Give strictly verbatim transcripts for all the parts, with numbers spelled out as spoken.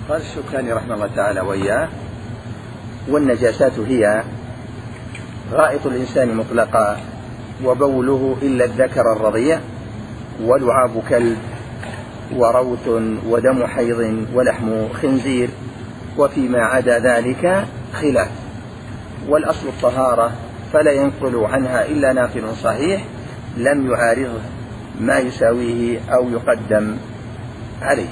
قال الشوكاني رحمه الله تعالى وإياه: والنجاسات هي غائط الإنسان مطلقا، وبوله إلا الذكر الرضيع، ولعاب كلب، وروث، ودم حيض، ولحم خنزير، وفيما عدا ذلك خلاف. والأصل الطهارة، فلا ينقل عنها إلا ناقل صحيح لم يعارضه ما يساويه أو يقدم عليه.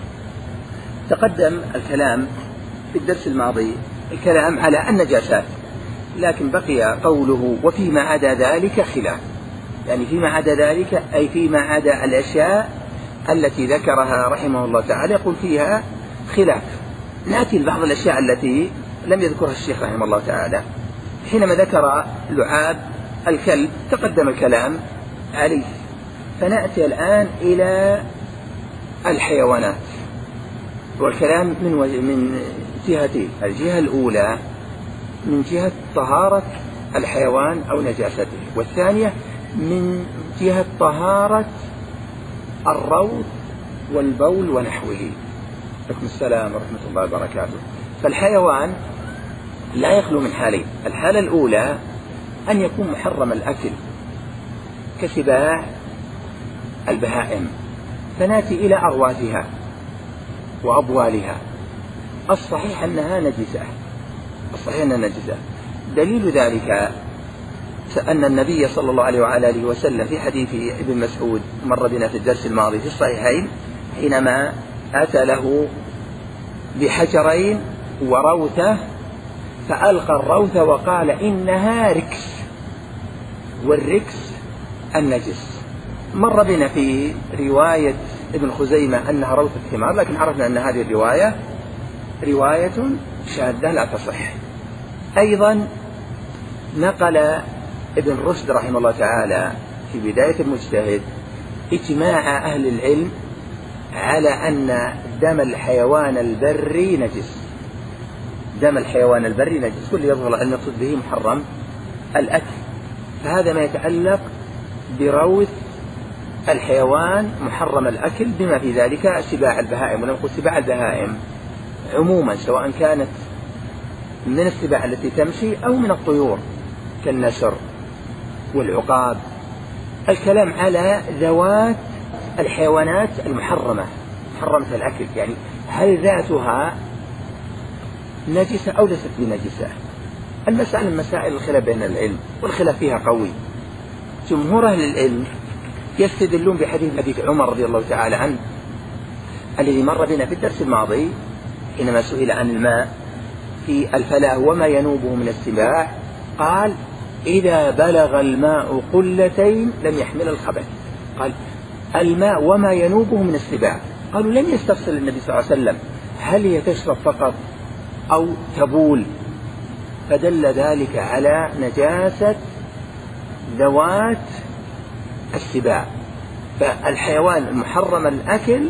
تقدم الكلام في الدرس الماضي الكلام على النجاسات، لكن بقي قوله وفيما عدا ذلك خلاف، يعني فيما عدا ذلك أي فيما عدا الأشياء التي ذكرها رحمه الله تعالى يقول فيها خلاف. نأتي لبعض الأشياء التي لم يذكرها الشيخ رحمه الله تعالى. حينما ذكر لعاب الكلب تقدم الكلام عليه، فنأتي الآن إلى الحيوانات، والكلام من من جهتين: الجهة الأولى من جهة طهارة الحيوان أو نجاسته، والثانية من جهة طهارة الروث والبول ونحوه. عليكم السلام ورحمة الله وبركاته. فالحيوان لا يخلو من حالين: الحالة الأولى أن يكون محرم الأكل كسباع البهائم، فنأتي إلى أغواتها وأبوالها. الصحيح أنها نجسة، الصحيح أنها نجسة. دليل ذلك أن النبي صلى الله عليه وعلى آله وسلم في حديث ابن مسعود مر بنا في الدرس الماضي في الصحيحين، حينما أتى له بحجرين وروثة فألقى الروث وقال إنها ركس، والركس النجس. مر بنا في رواية ابن خزيمة أنها روثة حمار، لكن عرفنا أن هذه الرواية رواية شاذة لا تصح. أيضا نقل ابن رشد رحمه الله تعالى في بداية المجتهد اجماع أهل العلم على أن دم الحيوان البري نجس. دم الحيوان البري نجس، كل يظهر أن المقصود به محرم الأكل. فهذا ما يتعلق بروث الحيوان محرم الأكل، بما في ذلك سباع البهائم. ونقول سباع البهائم عموما سواء كانت من السباع التي تمشي أو من الطيور كالنسر والعقاب. الكلام على ذوات الحيوانات المحرمة محرمة الأكل، يعني هل ذاتها نجسة أو ليست بنجسة. المسألة من مسائل الخلاف بين العلم، والخلاف فيها قوي. جمهور أهل العلم يستدلون بحديث حديث عمر رضي الله تعالى عنه الذي مر بنا في الدرس الماضي، حينما سئل عن الماء في الفلاة وما ينوبه من السباع قال إذا بلغ الماء قلتين لم يحمل الخبث. قال الماء وما ينوبه من السباع. قالوا لم يستفسر النبي صلى الله عليه وسلم هل هي تشرب فقط أو تبول، فدل ذلك على نجاسة ذوات السباع. فالحيوان المحرم الأكل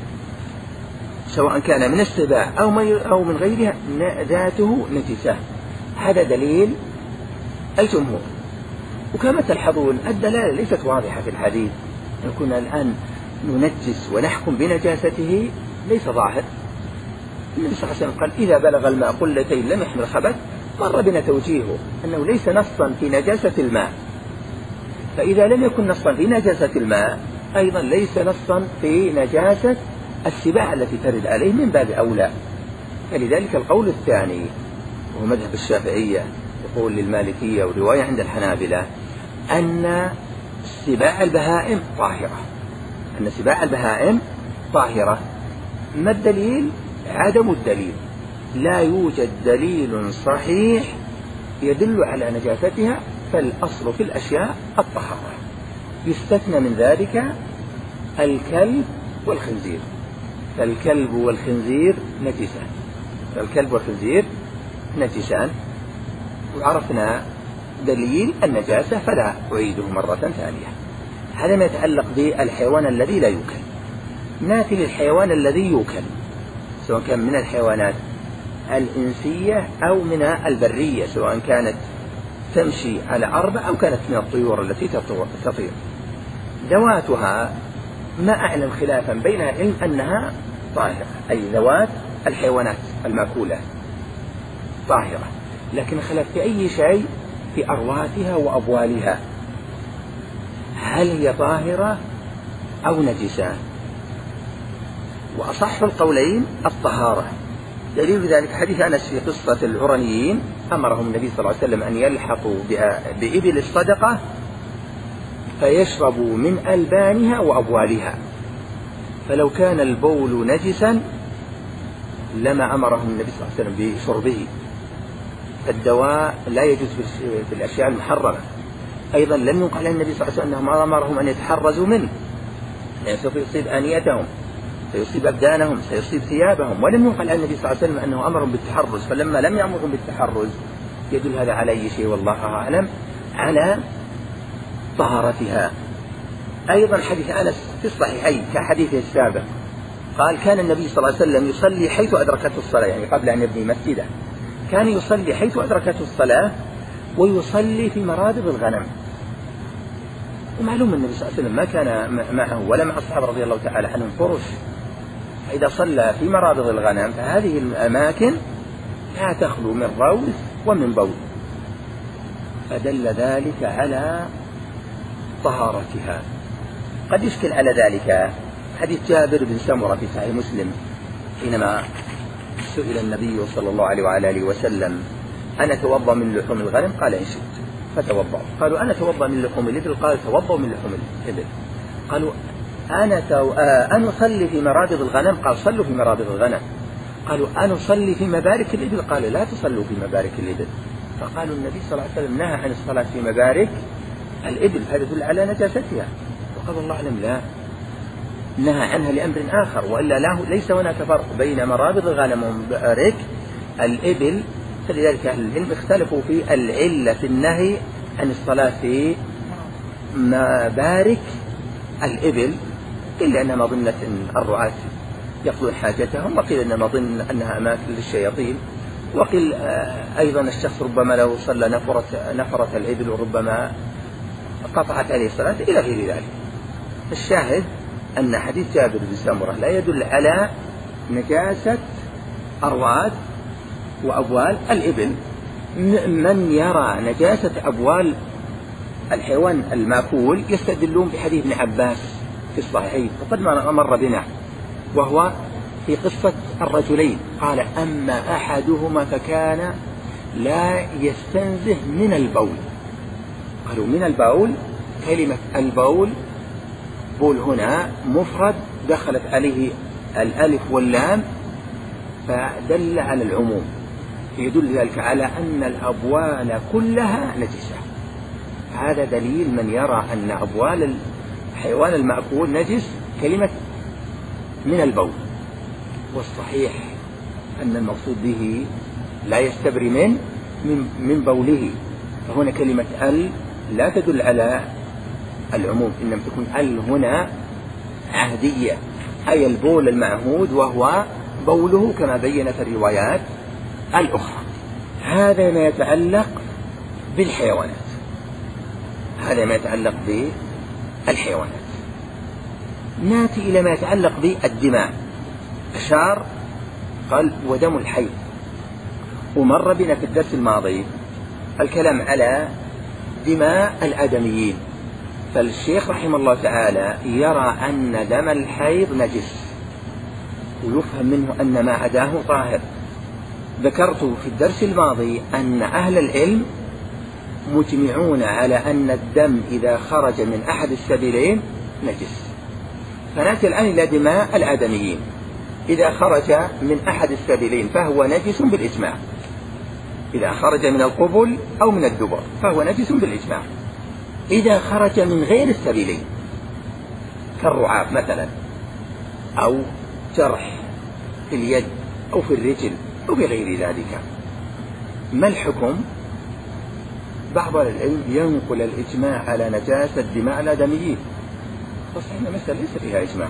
سواء كان من السباع أو من غيرها ذاته نجسة. هذا دليل الجمهور. وكما تلحظون الدلالة ليست واضحة في الحديث، كنا الآن ننجس ونحكم بنجاسته ليس ظاهر. النبي صلى الله عليه وسلم قال إذا بلغ الماء قلتين لم يحمل خبث، مر بنا توجيهه أنه ليس نصا في نجاسة الماء، فإذا لم يكن نصا في نجاسة الماء أيضا ليس نصا في نجاسة السباع التي ترد عليه من باب أولى. فلذلك القول الثاني وهو مذهب الشافعية يقول للمالكية ورواية عند الحنابلة أن سباع البهائم طاهرة، أن سباع البهائم طاهرة. ما الدليل؟ عدم الدليل. لا يوجد دليل صحيح يدل على نجاستها، فالأصل في الأشياء الطهارة. يستثنى من ذلك الكلب والخنزير، فالكلب والخنزير نجسان، فالكلب والخنزير نجسان. وعرفنا دليل النجاسة فلا أعيده مرة ثانية. هذا ما يتعلق بالحيوان الذي لا يوكل. ناتي للحيوان الذي يوكل، سواء كان من الحيوانات الإنسية أو من البرية، سواء كانت تمشي على أربع أو كانت من الطيور التي تطير. ذواتها ما أعلم خلافا بين العلم أنها طاهرة، أي ذوات الحيوانات المأكولة طاهرة، لكن خلف في أي شيء في أرواتها وأبوالها، هل هي طاهرة أو نجسة؟ وأصح القولين الطهارة. دليل ذلك حديث أنس في قصة العرنيين، أمرهم النبي صلى الله عليه وسلم أن يلحقوا بإبل الصدقة فيشربوا من ألبانها وأبوالها، فلو كان البول نجسا لما أمرهم النبي صلى الله عليه وسلم بشربه. الدواء لا يجوز في الأشياء المحرمة. أيضا لم ينقل عن النبي صلى الله عليه وسلم أنه أمرهم أن يتحرزوا منه، يعني سوف يصيب آنيتهم، سيصيب أبدانهم، سيصيب ثيابهم. ولم ينقل عن النبي صلى الله عليه وسلم أنه أمرهم بالتحرز، فلما لم يأمرهم بالتحرز يدل هذا على أي شيء والله أعلم، على طهارتها. أيضا حديث أنس في الصحيحين كحديثه السابق، قال كان النبي صلى الله عليه وسلم يصلي حيث أدركته الصلاة، يعني قبل أن يبني مسجده كان يصلي حيث أدركته الصلاة ويصلي في مرابض الغنم. ومعلوم النبي صلى الله عليه وسلم ما كان معه ولا مع الصحابة رضي الله تعالى عنهم فرش، فإذا صلى في مرابض الغنم فهذه الأماكن لا تخلو من روث ومن بول، فدل ذلك على طهارتها. قد يشكل على ذلك حديث جابر بن سمرة في صحيح مسلم حينما سئل النبي صلى الله عليه وعلى آله وسلم أنا أتوضأ من لحوم الغنم؟ قال إن شئت فتوضأ. قالوا أنا أتوضأ من لحوم الإبل؟ قال توضأ من لحوم الإبل. قالوا أنا تو... آه أنا أصلي في مرابض الغنم؟ قال صلوا في مرابض الغنم. قالوا أنا أصلي في مبارك الإبل؟ قال لا تصلوا في مبارك الإبل. فقالوا النبي صلى الله عليه وسلم نهى عن الصلاة في مبارك الإبل، هذا يدل على نجاستها. وقال الله أعلم لا، نهى عنها لأمر آخر، وإلا له ليس هناك فرق بين مرابض الغنم ومبارك الإبل. فلذلك أهل العلم اختلفوا في العلة في النهي عن الصلاة في مبارك الإبل، إلا أنها مظنة الرعاة يقضون حاجتهم، وقيل أنها مظنة أنها أماكن للشياطين، وقيل أيضا الشخص ربما لو صلى نفرة, نفرة الإبل وربما قطعت عليه الصلاة إلى غير ذلك. الشاهد أن حديث جابر بن سمرة لا يدل على نجاسة أرواد وأبوال الإبل. من يرى نجاسة أبوال الحيوان المأكول يستدلون بحديث ابن عباس في الصحيحين وقد مر بنا، وهو في قصة الرجلين، قال أما أحدهما فكان لا يستنزه من البول. قالوا من البول، كلمة البول بول هنا مفرد دخلت عليه الألف واللام فدل على العموم، يدل ذلك على أن الأبوال كلها نجسة. هذا دليل من يرى أن أبوال الحيوان المأكول نجس كلمة من البول. والصحيح أن المقصود به لا يستبري من من بوله، فهنا كلمة ال لا تدل على العموم، إنما تكون ال هنا عهدية، أي البول المعهود وهو بوله كما بينت الروايات الأخرى. هذا ما يتعلق بالحيوانات، هذا ما يتعلق بالحيوانات. ناتي إلى ما يتعلق بالدماء. أشار قال ودم الحي، ومر بنا في الدرس الماضي الكلام على دماء الآدميين، فالشيخ رحمه الله تعالى يرى أن دم الحيض نجس، ويفهم منه أن ما عداه طاهر. ذكرت في الدرس الماضي أن أهل العلم مجمعون على أن الدم إذا خرج من أحد السبيلين نجس. فنأتي الآن إلى دماء الآدميين. إذا خرج من أحد السبيلين فهو نجس بالإجماع، إذا خرج من القبل أو من الدبر فهو نجس بالإجماع. إذا خرج من غير السبيلين كالرعاف مثلا، أو جرح في اليد أو في الرجل أو بغير ذلك، ما الحكم؟ بعض العلم ينقل الإجماع على نجاسة دماء الآدميين، فصحيح المسألة ليس فيها إجماع.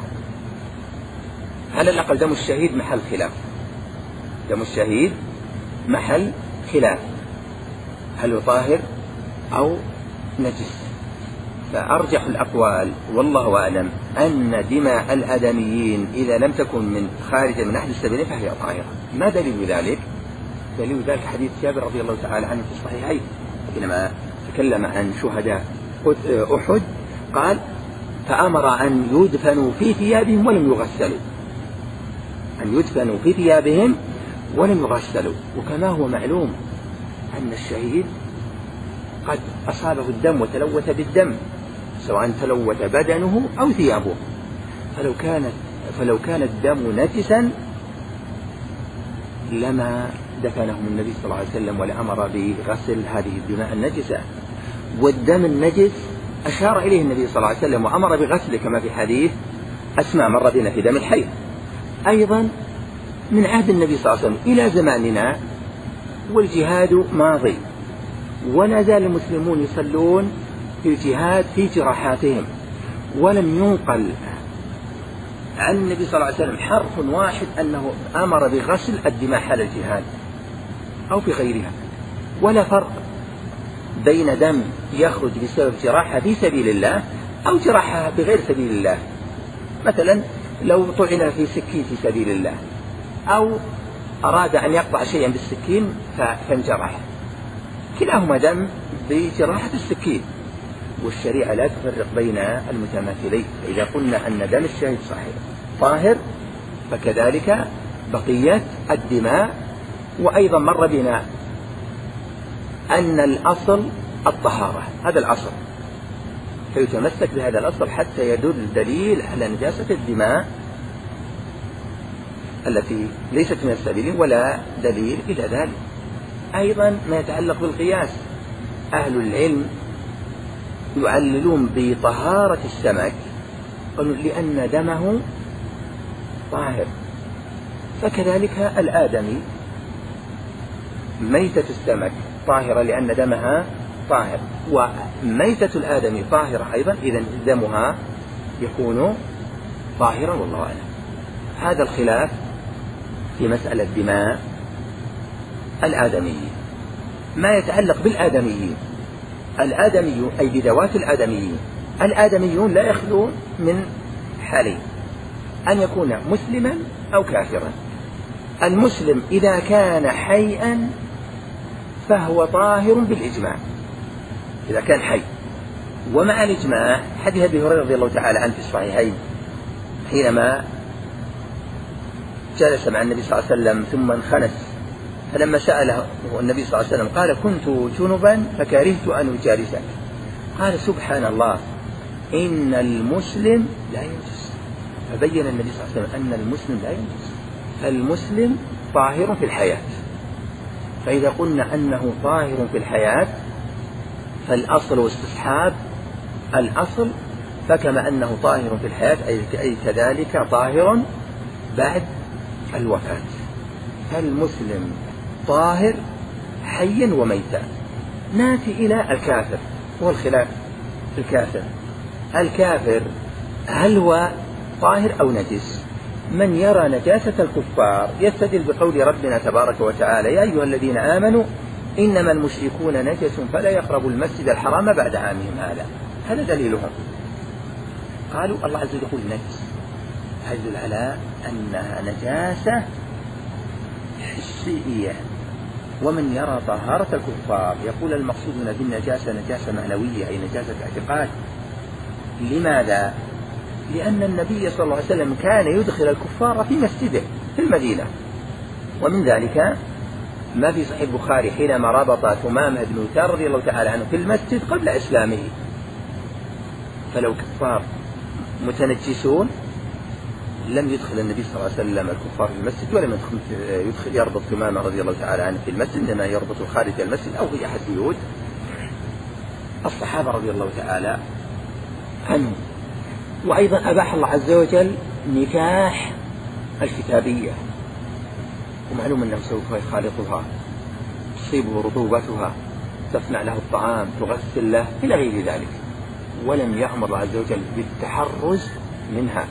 على الأقل دم الشهيد محل خلاف، دم الشهيد محل خلاف، هل هو طاهر أو نجس؟ فأرجح الأقوال والله أعلم أن دماء الآدميين إذا لم تكن من خارج من أحد السبيلين فهي طاهرة. ما دليل ذلك؟ دليل ذلك حديث جابر رضي الله تعالى عنه في الصحيحين حينما تكلم عن شهداء أحد قال فأمر أن يدفنوا في ثيابهم ولم يغسلوا، أن يدفنوا في ثيابهم ولم يغسلوا. وكما هو معلوم أن الشهيد قد أصابه الدم وتلوث بالدم، سواء تلوث بدنه أو ثيابه، فلو كانت فلو كان الدم نجسا لما دفنهم النبي صلى الله عليه وسلم ولا أمر بغسل هذه الدماء النجسة. والدم النجس أشار إليه النبي صلى الله عليه وسلم وأمر بغسله كما في حديث أسماء مر بنا في دم الحيض. أيضا من عهد النبي صلى الله عليه وسلم إلى زماننا والجهاد ماضي، ولا زال المسلمون يصلون في الجهاد في جراحاتهم، ولم ينقل عن النبي صلى الله عليه وسلم حرف واحد أنه أمر بغسل الدماء حال الجهاد أو في غيرها. ولا فرق بين دم يخرج بسبب جراحة في سبيل الله أو جراحة بغير سبيل الله، مثلا لو طعن في سكين في سبيل الله أو أراد أن يقطع شيئا بالسكين فانجرح، كلاهما دم بجراحة السكين. والشريعة لا تفرق بين المتماثلين، فإذا قلنا أن دم الشهيد صحيح طاهر فكذلك بقية الدماء. وأيضا مر بنا أن الأصل الطهارة، هذا الأصل، فيتمسك بهذا الأصل حتى يدل دليل على نجاسة الدماء التي ليست من السبيل ولا دليل إلى ذلك. أيضا ما يتعلق بالقياس، أهل العلم يعللون بطهارة السمك لأن دمه طاهر، فكذلك الآدمي ميتة السمك طاهرة لأن دمها طاهر، وميتة الآدمي طاهرة أيضا، إذن دمها يكون طاهرا والله أعلم. هذا الخلاف في مسألة دماء الآدميين. ما يتعلق بالآدميين، الآدمي أي بذوات الآدميين، الآدميون لا يخلون من حالين، أن يكون مسلما أو كافرا. المسلم إذا كان حيا فهو طاهر بالإجماع إذا كان حي، ومع الإجماع حديث أبي هريرة رضي الله تعالى عنه في الصحيحين حينما جلس مع النبي صلى الله عليه وسلم ثم انخنس، فلما سأله النبي صلى الله عليه وسلم قال كنت جنبا فكرهت أن أجالسك، قال سبحان الله إن المسلم لا ينجس، فبين النبي صلى الله عليه وسلم أن المسلم لا ينجس، فالمسلم طاهر في الحياة. فإذا قلنا أنه طاهر في الحياة فالأصل واستصحاب الأصل، فكما أنه طاهر في الحياة أي كذلك طاهر بعد الوفاة. فالمسلم طاهر حيا وميتا. ناتي إلى الكافر، هو الخلاف الكافر. الكافر هل هو طاهر أو نجس؟ من يرى نجاسة الكفار يستدل بقول ربنا تبارك وتعالى يا أيها الذين آمنوا إنما المشركون نجس فلا يقربوا المسجد الحرام بعد عامهم هذا. هذا دليلهم. قالوا الله عز وجل يقول نجس، هذا يدل على أنها نجاسة حسية. ومن يرى طهارة الكفار يقول المقصود من بالنجاسة نجاسة معنوية أي نجاسة اعتقاد. لماذا؟ لأن النبي صلى الله عليه وسلم كان يدخل الكفار في مسجده في المدينة، ومن ذلك ما في صحيح البخاري حينما ربط ثمامة بن أثار رضي الله تعالى عنه في المسجد قبل إسلامه، فلو كفار متنجسون لم يدخل النبي صلى الله عليه وسلم الكفار في المسجد، ولم يدخل يربط ثمامة رضي الله تعالى عنه في المسجد، إنما يربط خارج المسجد أو في أحد بيوت الصحابة رضي الله تعالى عنهم. وأيضا أباح الله عز وجل نكاح الكتابية، ومعلوم أنه سوف يخالطها تصيبه رطوبتها تصنع له الطعام تغسل له إلى غير ذلك، ولم يأمر الله عز وجل بالتحرز منها.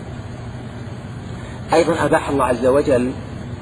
أيضا أباح الله عز وجل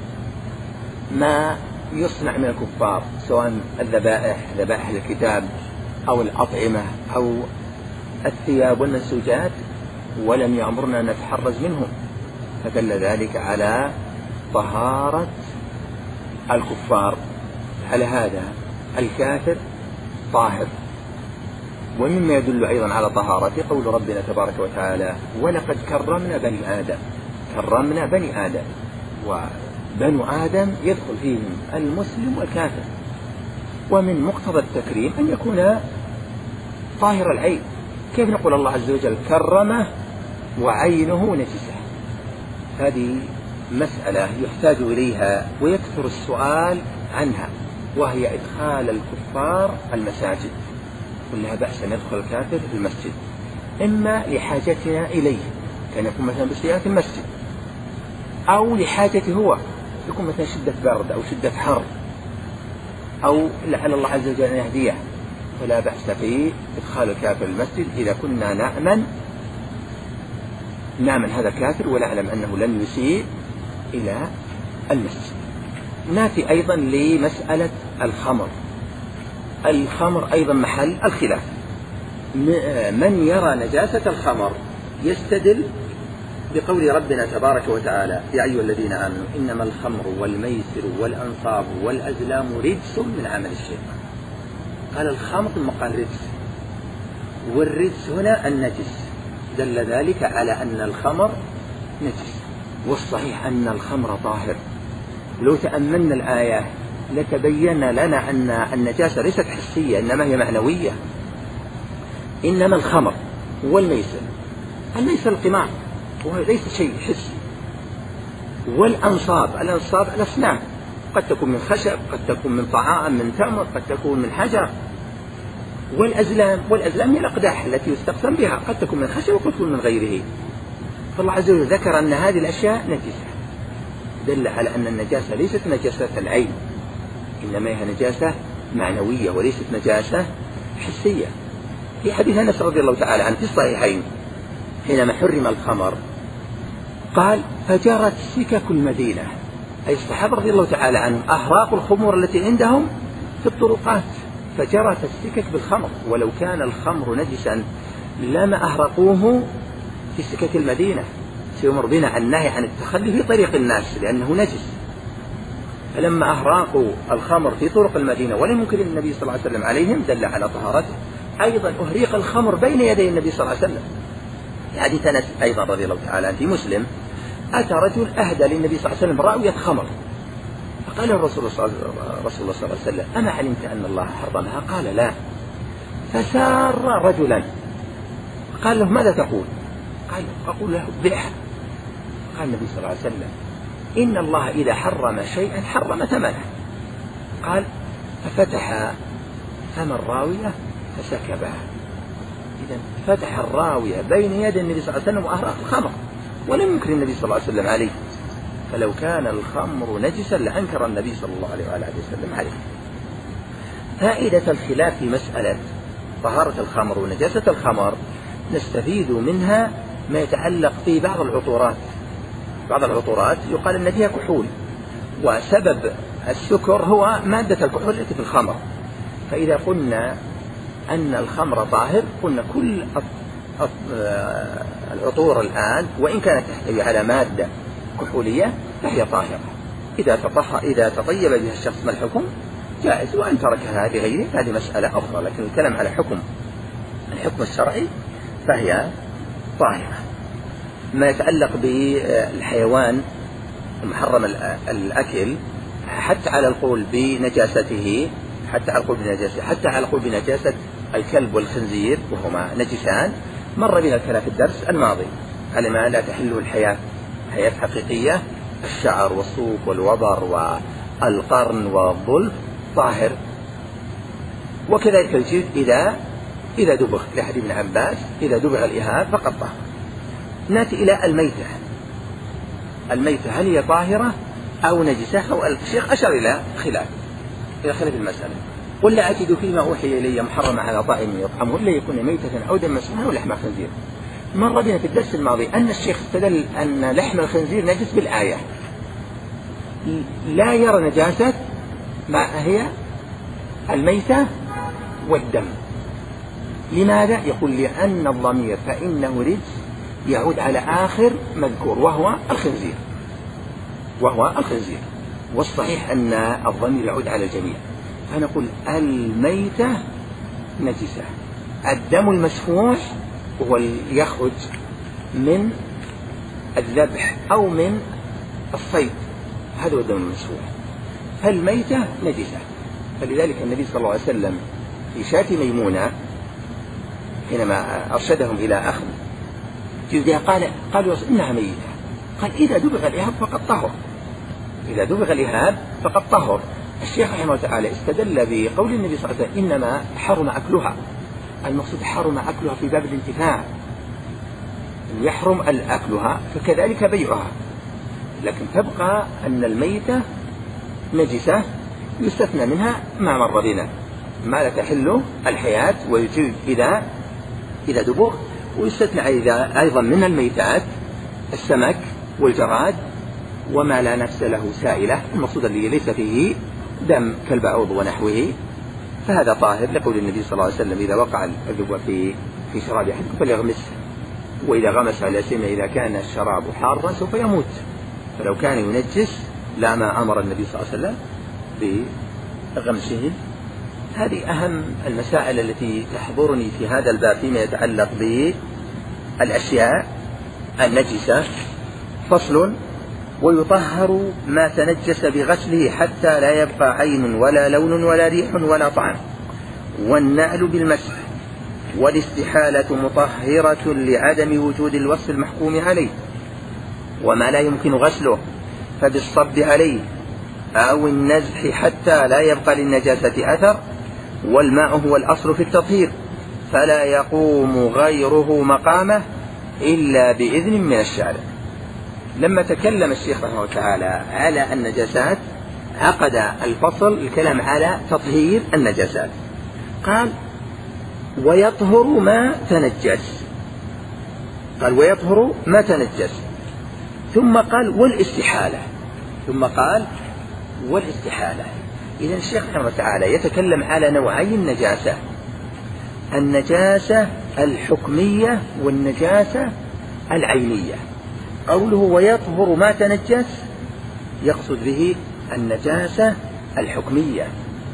ما يصنع من الكفار سواء الذبائح ذبائح الكتاب أو الأطعمة أو الثياب والمنسوجات ولم يأمرنا أن نتحرز منهم، فدل ذلك على طهارة الكفار. على هذا الكافر طاهر. ومما يدل أيضا على طهارته قول ربنا تبارك وتعالى: ولقد كرمنا بني آدم. كرمنا بني آدم، وبنو آدم يدخل فيهم المسلم والكافر، ومن مقتضى التكريم أن يكون طاهر العين. كيف نقول الله عز وجل كرمه وعينه نجسة؟ هذه مسألة يحتاج إليها ويكثر السؤال عنها، وهي إدخال الكفار المساجد. ولا بأس أن يدخل الكافر في المسجد، إما لحاجتنا إليه، كان يكون مثلا بسيارة المسجد، أو لحاجته هو، يكون مثلا شدة برد أو شدة حر، أو لعل الله عز وجل أن يهديه، فلا بأس في إدخال الكافر المسجد إذا كنا نأمن نأمن هذا الكافر ونعلم أنه لن يسيء إلى المسجد. نأتي أيضا لمسألة الخمر. الخمر أيضا محل الخلاف. من يرى نجاسة الخمر يستدل بقول ربنا تبارك وتعالى: يا أيها الذين آمنوا إنما الخمر والميسر والأنصاب والأزلام رجس من عمل الشيطان. قال الخمر ثم قال رجس، والرجس هنا النجس، دل ذلك على أن الخمر نجس. والصحيح أن الخمر طاهر. لو تأملنا الآية لتبين لنا أن النجاسة ليست حسية إنما هي معنوية. إنما الخمر والميسر، الميسر القمار وهو ليس شيء حسي، والأنصاب، الأنصاب الأصنام، قد تكون من خشب، قد تكون من طعام، من تمر، قد تكون من حجر. والأزلام، والأزلام هي الأقداح التي يستقسم بها، قد تكون من خشب وقد تكون من غيره. فالله عز وجل ذكر أن هذه الأشياء نجسة، دل على أن النجاسة ليست نجاسة العين، إنما هي نجاسة معنوية وليست نجاسة حسية. في حديث أنس رضي الله تعالى عنه في الصحيحين حينما حرم الخمر قال: فجرت سكك المدينة، أي الصحابة رضي الله تعالى عنهم أهراقوا الخمور التي عندهم في الطرقات، فجرت السكك بالخمر، ولو كان الخمر نجسا لما أهرقوه في سكك المدينة. سيمر بنا النهي عن التخلي في طريق الناس لأنه نجس. فلما أهراقوا الخمر في طرق المدينة ولم ينكر النبي صلى الله عليه وسلم عليهم دل على طهارته. أيضا أهريق الخمر بين يدي النبي صلى الله عليه وسلم. حديث أنس أيضا رضي الله تعالى عنه في مسلم: أتى رجل أهدى للنبي صلى الله عليه وسلم راوية خمر، فقال الرسول صلى الله عليه وسلم: أما علمت أن الله حرمها؟ قال: لا. فسار رجلا قال له: ماذا تقول؟ قال: أقول له: بيعها. قال النبي صلى الله عليه وسلم: إن الله إذا حرم شيئا حرم ثمنه. قال: ففتح فم الراوية فسكبها. إذن فتح الراوية بين يدي النبي صلى الله عليه وسلم وأهرق الخمر، ولم ينكر النبي صلى الله عليه وسلم عليه. فلو كان الخمر نجسا لأنكر النبي صلى الله عليه وآله وسلم عليه. فائدة الخلاف في مسألة طهارة الخمر ونجاسة الخمر نستفيد منها ما يتعلق في بعض العطورات. بعض العطورات يقال أن فيها كحول، وسبب السكر هو مادة الكحول التي في الخمر. فإذا قلنا أن الخمر طاهر قلنا كل العطور الآن وإن كانت تحتوي على مادة كحولية فهي طاهرة. إذا تطهر إذا تطيب بها الشخص ما الحكم؟ جائز، وأن تركها لغيره هذه مسألة أخرى، لكن الكلام على حكم الحكم الشرعي فهي طاهرة. ما يتعلق بالحيوان المحرم الأكل حتى على القول بنجاسته حتى على القول بنجاسته حتى على القول بنجاسة الكلب والخنزير وهما نجسان، مر بنا الكلام في الدرس الماضي على ما لا تحل الحياة حياة حقيقية. الشعر والصوف والوبر والقرن والظلف طاهر، وكذلك الجلد إذا إذا دبغ، لحديث ابن عباس: إذا دبغ الإهاب فقد طهر. نأتي إلى الميتة. الميتة هل هي طاهرة أو نجسة؟ أو الشيخ أشار إلى خلاف إلى خلاف المسألة. ولا أجد فيما أوحي إلي محرمة على طائم يطعمه إلا يكون ميتة أو دم مسفوحا أو لحم خنزير. مر بنا في الدرس الماضي أن الشيخ استدل أن لحم الخنزير نجس بالآية، لا يرى نجاسة ما هي الميتة والدم. لماذا؟ يقول لأن الضمير فإنه رجس يعود على آخر مذكور وهو الخنزير وهو الخنزير والصحيح أن الضمير يعود على الجميع. فنقول الميتة نجسة. الدم المسفوح هو يخرج من الذبح أو من الصيد، هذا هو الدم المسفوح، فالميتة نجسة. فلذلك النبي صلى الله عليه وسلم في شاة ميمونة حينما أرشدهم إلى أخذ جلدها قال قالوا إنها ميتة، قال إذا دبغ الإهاب فقد طهر، إذا دبغ الإهاب فقد طهر. الشيخ رحمه الله تعالى استدل بقول النبي صلى الله عليه وسلم إنما حرم أكلها، المقصود حرم أكلها في باب الانتفاع، يحرم أكلها فكذلك بيعها، لكن تبقى أن الميتة نجسة يستثنى منها ما مر بنا، ما لا تحل الحياة ويجوز إذا إذا دبغ، ويستثنى أيضا من الميتات السمك والجراد وما لا نفس له سائلة، المقصود اللي ليس فيه دم كالبعوض ونحوه، فهذا طاهر لقول النبي صلى الله عليه وسلم إذا وقع الذبوة في في شراب أحدكم فليغمسه، وإذا غمس على سمه إذا كان الشراب حارا سوف يموت، فلو كان ينجس لما أمر النبي صلى الله عليه وسلم بغمسه. هذه أهم المسائل التي تحضرني في هذا الباب فيما يتعلق بالأشياء النجسة. فصل: ويطهر ما تنجس بغسله حتى لا يبقى عين ولا لون ولا ريح ولا طعم، والنعل بالمسح، والاستحالة مطهرة لعدم وجود الوصف المحكوم عليه، وما لا يمكن غسله فبالصب عليه أو النزح حتى لا يبقى للنجاسة أثر، والماء هو الأصل في التطهير فلا يقوم غيره مقامه إلا بإذن من الشارع. لما تكلم الشيخ رحمه الله تعالى على النجاسات عقد الفصل الكلام على تطهير النجاسات، قال ويطهر ما تنجس، قال ويطهر ما تنجس، ثم قال والاستحالة، ثم قال والاستحالة. إذن الشيخ رحمه الله تعالى يتكلم على نوعي النجاسة، النجاسة الحكمية والنجاسة العينية. قوله ويطهر ما تنجس يقصد به النجاسة الحكمية،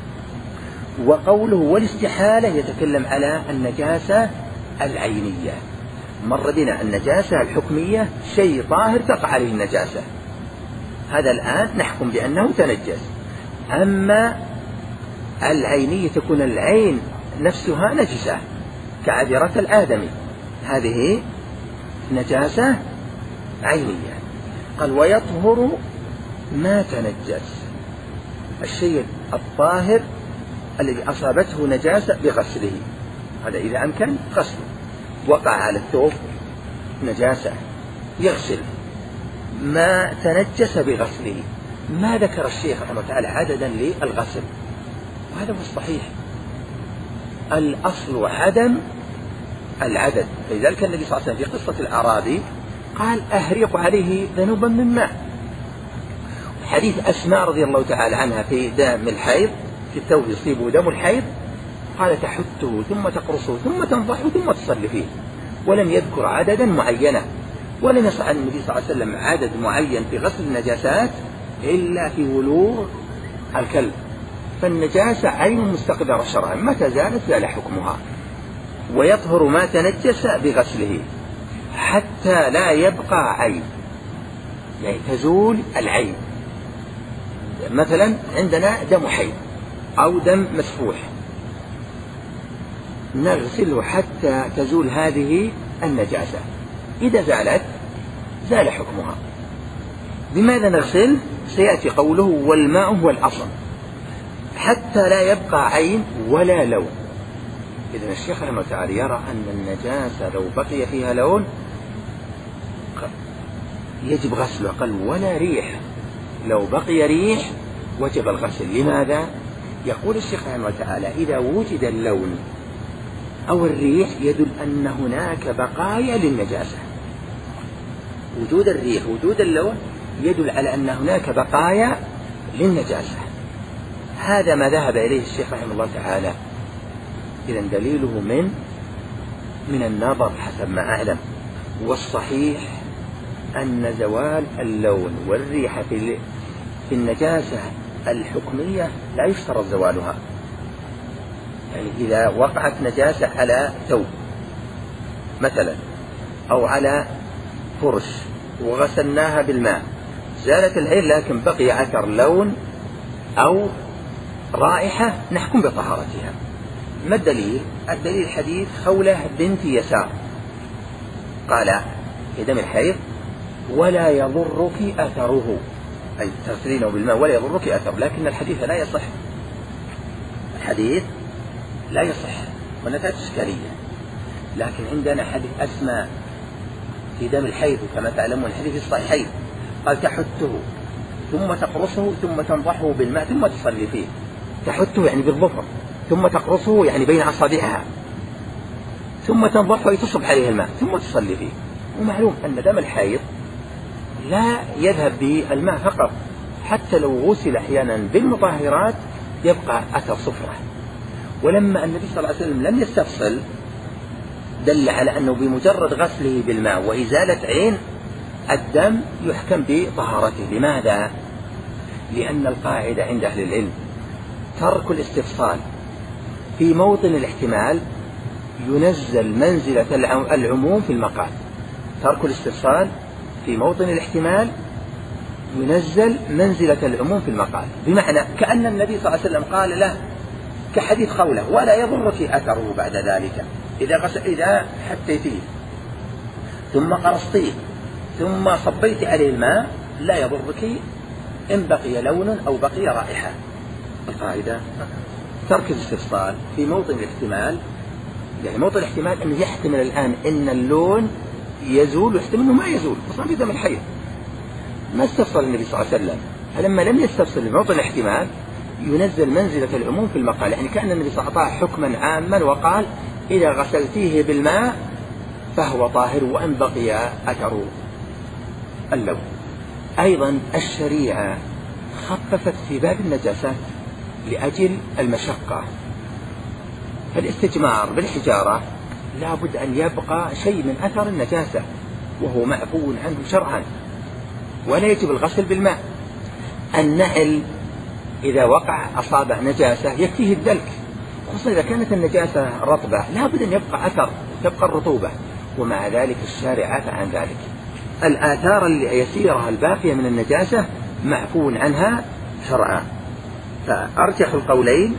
وقوله والاستحالة يتكلم على النجاسة العينية. مر بنا النجاسة الحكمية شيء طاهر تقع عليه النجاسة، هذا الآن نحكم بأنه تنجس. أما العينية تكون العين نفسها نجسة كعذرة الآدمي، هذه نجاسة عينية. قال ويطهر ما تنجس، الشيء الطاهر الذي أصابته نجاسة بغسله، هذا إذا أمكن غسله. وقع على الثوب نجاسة يغسل، ما تنجس بغسله. ما ذكر الشيخ رحمه الله تعالى عددا للغسل، وهذا هو الصحيح، الأصل عدم العدد. لذلك النبي صلى الله عليه وسلم في قصة الأعرابي قال أهريق عليه ذنوبا من ماء. حديث أسماء رضي الله تعالى عنها في دم الحيض، في الثوب يصيبه دم الحيض، قال تحته ثم تقرصه ثم تنضحه ثم تصلي فيه، ولم يذكر عددا معينا، ولم يصح عن النبي صلى الله عليه وسلم عدد معين في غسل النجاسات إلا في ولوغ الكلب. فالنجاسة عين مستقدرة شرعا، متى زالت زال حكمها. ويطهر ما تنجس بغسله حتى لا يبقى عين، يعني تزول العين. مثلا عندنا دم حيض أو دم مسفوح، نغسله حتى تزول هذه النجاسة، إذا زالت زال حكمها. بماذا نغسل؟ سيأتي قوله والماء هو الأصل حتى لا يبقى عين ولا لون. إذن الشيخ رحمه الله تعالى يرى أن النجاسة لو بقي فيها لون يجب غسله، قال ولا ريح، لو بقي ريح وجب الغسل. لماذا؟ يقول الشيخ رحمه الله تعالى إذا وجد اللون أو الريح يدل أن هناك بقايا للنجاسة. وجود الريح وجود اللون يدل على أن هناك بقايا للنجاسة. هذا ما ذهب إليه الشيخ رحمه الله تعالى. إذن دليله من من النظر حسب ما أعلم. والصحيح أن زوال اللون والريحة في النجاسة الحكمية لا يشترط زوالها. يعني إذا وقعت نجاسة على ثوب مثلا أو على فرش وغسلناها بالماء زالت العين لكن بقي أثر لون أو رائحة، نحكم بطهارتها. ما الدليل؟ الدليل حديث خولة بنت يسار قال في دم الحيض ولا يضرك أثره، أي تغسلينه بالماء ولا يضرك أثره، لكن الحديث لا يصح. الحديث لا يصح ونتاج إشكالية. لكن عندنا حديث أسماء في دم الحيض كما تعلمون حديث الصحيحين قال تحته ثم تقرصه ثم تنضحه بالماء ثم تصلي فيه. تحته يعني بالظفر، ثم تقرصه يعني بين أصابعها، ثم تنضحه أي تصب عليه الماء ثم تصلي فيه. ومعلوم أن دم الحيض لا يذهب بالماء فقط، حتى لو غسل أحيانا بالمطهرات يبقى أثر صفرة. ولما النبي صلى الله عليه وسلم لم يستفصل دل على أنه بمجرد غسله بالماء وإزالة عين الدم يحكم بطهارته. لماذا؟ لأن القاعدة عند أهل العلم ترك الاستفصال في موطن الاحتمال ينزل منزلة العموم في المقال. ترك الاستفصال في موطن الاحتمال ينزل منزلة العموم في المقال، بمعنى كأن النبي صلى الله عليه وسلم قال له كحديث خولة ولا يضرك أثره بعد ذلك إذا غسل إذا حتيتيه ثم قرصتيه ثم صبيت عليه الماء لا يضرك إن بقي لون أو بقي رائحة. القاعدة ترك الاستفصال في موطن الاحتمال، يعني موطن الاحتمال أنه يحتمل الآن أن اللون يزول ويحتمل أنه ما يزول، خصوصا في دم الحيض. ما استفصل النبي صلى الله عليه وسلم، فلما لم يستفصل في موطن الاحتمال ينزل منزلة العموم في المقال. يعني كأن النبي صلى الله عليه وسلم حكما عاما وقال إذا غسلتيه بالماء فهو طاهر وأن بقي أثر اللون. أيضا الشريعة خففت في باب النجاسات لأجل المشقة. فالاستجمار بالحجارة لا بد أن يبقى شيء من أثر النجاسة وهو معفو عنه شرعا، ولا يجب الغسل بالماء. النعل إذا وقع أصابع نجاسة يكفيه الدلك، خصوصا إذا كانت النجاسة رطبة لا بد أن يبقى أثر، تبقى الرطوبة، ومع ذلك الشارع عفى عن ذلك. الآثار اليسيرة الباقية من النجاسة معفو عنها شرعا. فأرجح القولين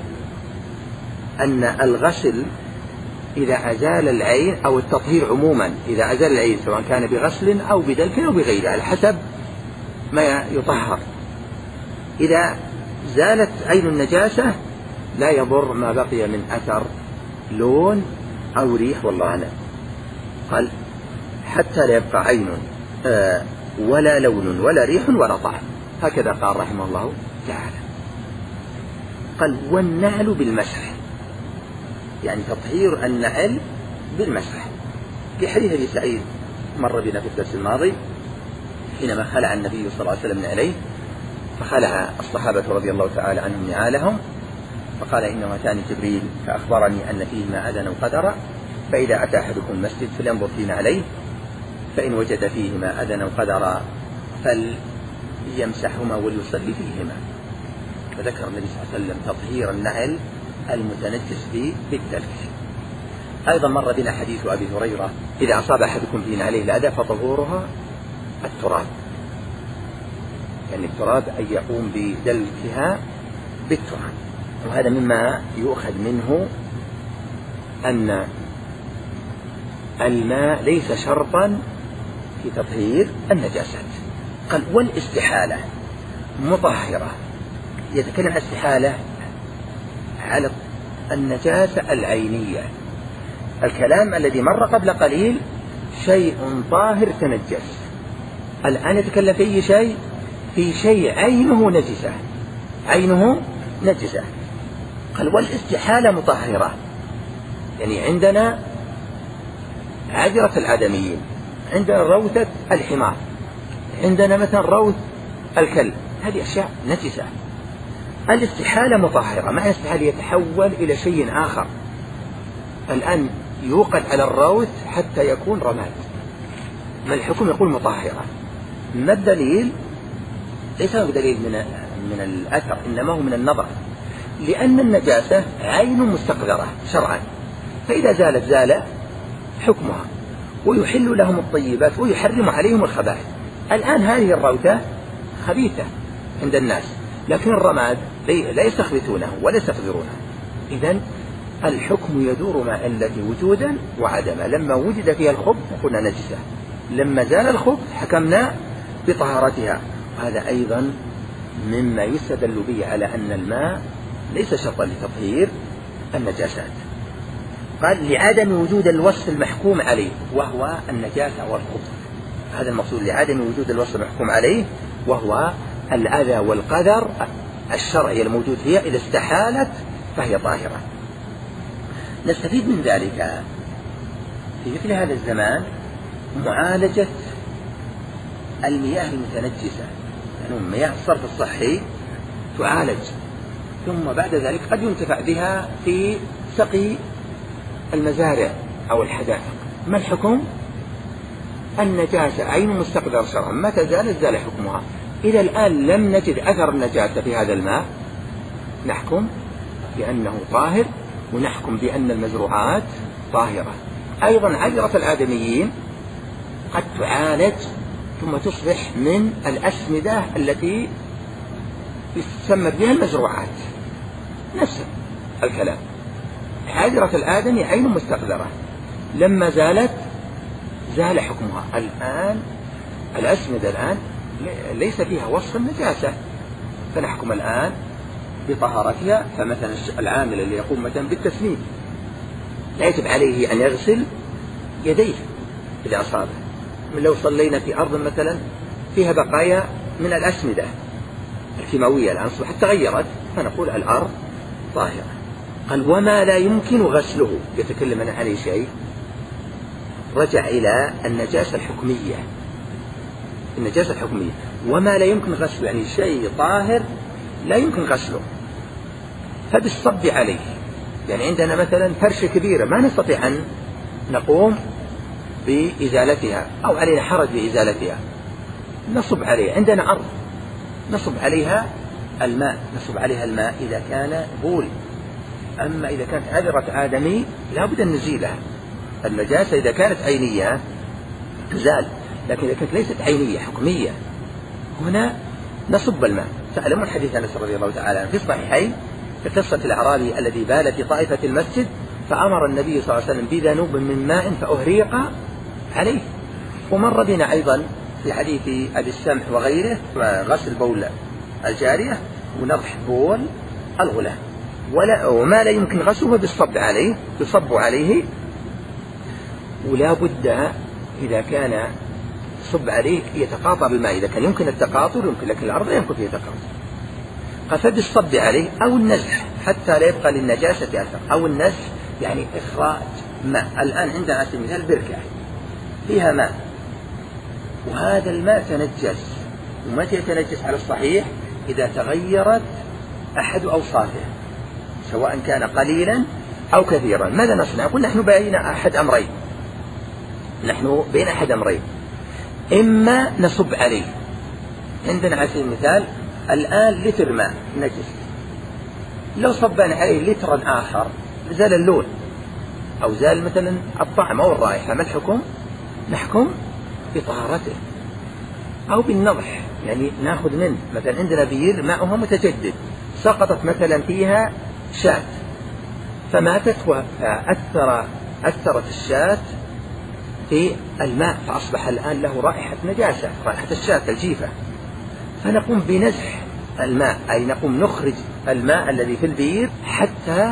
أن الغسل إذا أزال العين أو التطهير عموما إذا أزال العين سواء كان بغسل أو بدلك أو بغيره على حسب ما يطهر، إذا زالت عين النجاسة لا يضر ما بقي من أثر لون أو ريح والله أعلم. قال حتى لا يبقى عين آه ولا لون ولا ريح ولا طعم، هكذا قال رحمه الله تعالى. قال والنعل بالمسح، يعني تطهير النعل بالمسح. في حديث أبي سعيد مر بنا في الدرس الماضي حينما خلع النبي صلى الله عليه وسلم نعليه، فخلع الصحابة رضي الله تعالى عنهم نعالهم، فقال إنما أتاني جبريل فأخبرني أن فيهما أذى قدرا، فإذا أتى أحدكم المسجد فلينظر في نعليه فإن وجد فيهما أذى قدرا فليمسحهما وليصلي فيهما. فذكر النبي صلى الله عليه وسلم تطهير النعل المتنجس بالدلك. أيضا مر بنا حديث أبي هريرة إذا أصاب أحدكم في نعليه الأذى فطهورها التراب، يعني التراب أن يقوم بدلكها بالتراب. وهذا مما يؤخذ منه أن الماء ليس شرطا في تطهير النجاسات. قال والاستحالة مطهرة، يتكلم عن الاستحالة على النجاسة العينية. الكلام الذي مر قبل قليل شيء طاهر تنجس، الآن يتكلم في أي شيء؟ في شيء عينه نجسة، عينه نجسة. قال والاستحالة مطهرة، يعني عندنا عجرة الآدميين، عندنا روثة الحمار، عندنا مثلا روث الكلب، هذه أشياء نجسة. الاستحالة مطهرة، معنى الاستحالة يتحول إلى شيء آخر. الآن يوقد على الروث حتى يكون رماد. ما الحكم؟ يقول مطهرة. ما الدليل؟ ليس هو دليل من من الأثر، إنما هو من النظر، لأن النجاسة عين مستقذرة شرعا، فإذا زالت زال حكمها، ويحل لهم الطيبات ويحرم عليهم الخبائث. الآن هذه الروثة خبيثة عند الناس، لكن الرماد لا يستخبثونه ولا يستقذرونه. إذن الحكم يدور مع التي وجودا وعدما. لما وجد فيها الخبث قلنا نجسة، لما زال الخبث حكمنا بطهارتها. هذا أيضا مما يستدل به على أن الماء ليس شرطا لتطهير النجاسات. قال لعدم وجود الوصف المحكوم عليه وهو النجاسة والخبث. هذا المقصود، لعدم وجود الوصف المحكوم عليه وهو الأذى والقدر الشرعي الموجود فيها، إذا استحالت فهي طاهرة. نستفيد من ذلك في مثل هذا الزمان معالجة المياه المتنجسة، يعني مياه الصرف الصحي تعالج، ثم بعد ذلك قد ينتفع بها في سقي المزارع أو الحدائق. ما الحكم؟ النجاسة عين مستقذر شرعا، متى زالت زال حكمها. إذا الآن لم نجد أثر النجاسة في هذا الماء نحكم بأنه طاهر، ونحكم بأن المزروعات طاهرة. أيضا عذرة الآدميين قد تعالج ثم تصبح من الأسمدة التي يسمى بها المزروعات، نفس الكلام. عذرة الآدمي عين مستقذرة، لما زالت زال حكمها. الآن الأسمدة الآن ليس فيها وصف النجاسة، فنحكم الآن بطهارتها. فمثلا العامل اللي يقوم مثلا بالتسميد لا يجب عليه أن يغسل يديه إذا أصابه. لو صلينا في أرض مثلا فيها بقايا من الأسمدة الكيماوية الآن أصبحت تغيرت، فنقول الأرض طاهرة. قال وما لا يمكن غسله، يتكلم عن عليه شيء، رجع إلى النجاسة الحكمية. النجاسة الحكمية وما لا يمكن غسله، يعني شيء طاهر لا يمكن غسله، فبالصب عليه. يعني عندنا مثلا فرشة كبيرة ما نستطيع أن نقوم بإزالتها أو علينا حرج بإزالتها، نصب عليه. عندنا أرض نصب عليها الماء، نصب عليها الماء إذا كان بول. أما إذا كانت عذرة آدمي لا بد أن نزيلها. النجاسة إذا كانت عينية تزال، لكن إذا كانت ليست عينية حكمية هنا نصب الماء. تعلمون حديث أنس رضي الله تعالى في الصحيحين في قصة الأعرابي الذي بال في طائفة المسجد، فأمر النبي صلى الله عليه وسلم بذنوب من ماء فأهريق عليه. ومر بنا أيضا في حديث أبي السمح وغيره غسل بول الجارية ونضح بول الغلام. ولا وما لا يمكن غسله بالصب عليه، يصب عليه. ولا بد إذا كان صب عليه يتقاطر الماء، إذا كان يمكن التقاطر يمكن، لكن الأرض لا يمكن فيها تقاطر. قال بالصب عليه أو النزح حتى لا يبقى للنجاسة أثر، أو النزح يعني إخراج ماء. الآن عندنا على سبيل المثال بركة فيها ماء، وهذا الماء تنجس. ومتى يتنجس على الصحيح؟ إذا تغيرت أحد أوصافه، سواء كان قليلا أو كثيرا. ماذا نصنع؟ نقول نحن بين أحد أمرين، نحن بين أحد أمرين، إما نصب عليه. عندنا على سبيل المثال الآن لتر ماء نجس، لو صبنا عليه لترا آخر زال اللون أو زال مثلا الطعم أو الرائحة، ما الحكم؟ نحكم بطهارته. أو بالنضح، يعني نأخذ منه مثلا عندنا بير ماؤها متجدد، سقطت مثلا فيها شاة فماتت وأثر أثرت الشاة في الماء، فأصبح الآن له رائحة نجاسة، رائحة الشاة الجيفة، فنقوم بنزح الماء، أي نقوم نخرج الماء الذي في البير حتى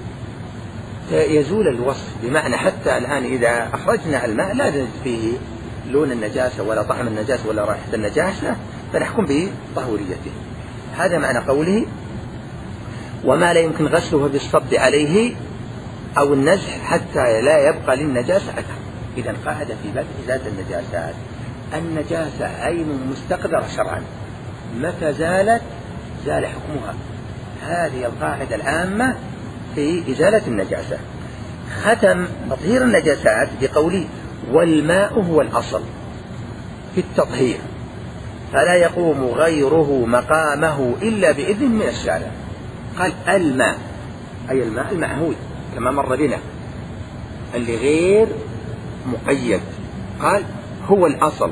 يزول الوصف. بمعنى حتى الآن إذا أخرجنا الماء لا نجد فيه لون النجاسة ولا طعم النجاسة ولا رائحة النجاسة، فنحكم بطهوريته. هذا معنى قوله وما لا يمكن غسله بالصب عليه أو النزح حتى لا يبقى للنجاسة أثر. إذا قاعدة في باب إزالة النجاسات، النجاسة عين مستقذرة شرعا، متى زالت زال حكمها. هذه القاعدة العامة في إزالة النجاسة. ختم تطهير النجاسات بقوله والماء هو الأصل في التطهير فلا يقوم غيره مقامه إلا بإذن من الشارع. قال الماء أي الماء المعهود كما مر بنا اللي غير مقيد. قال هو الأصل.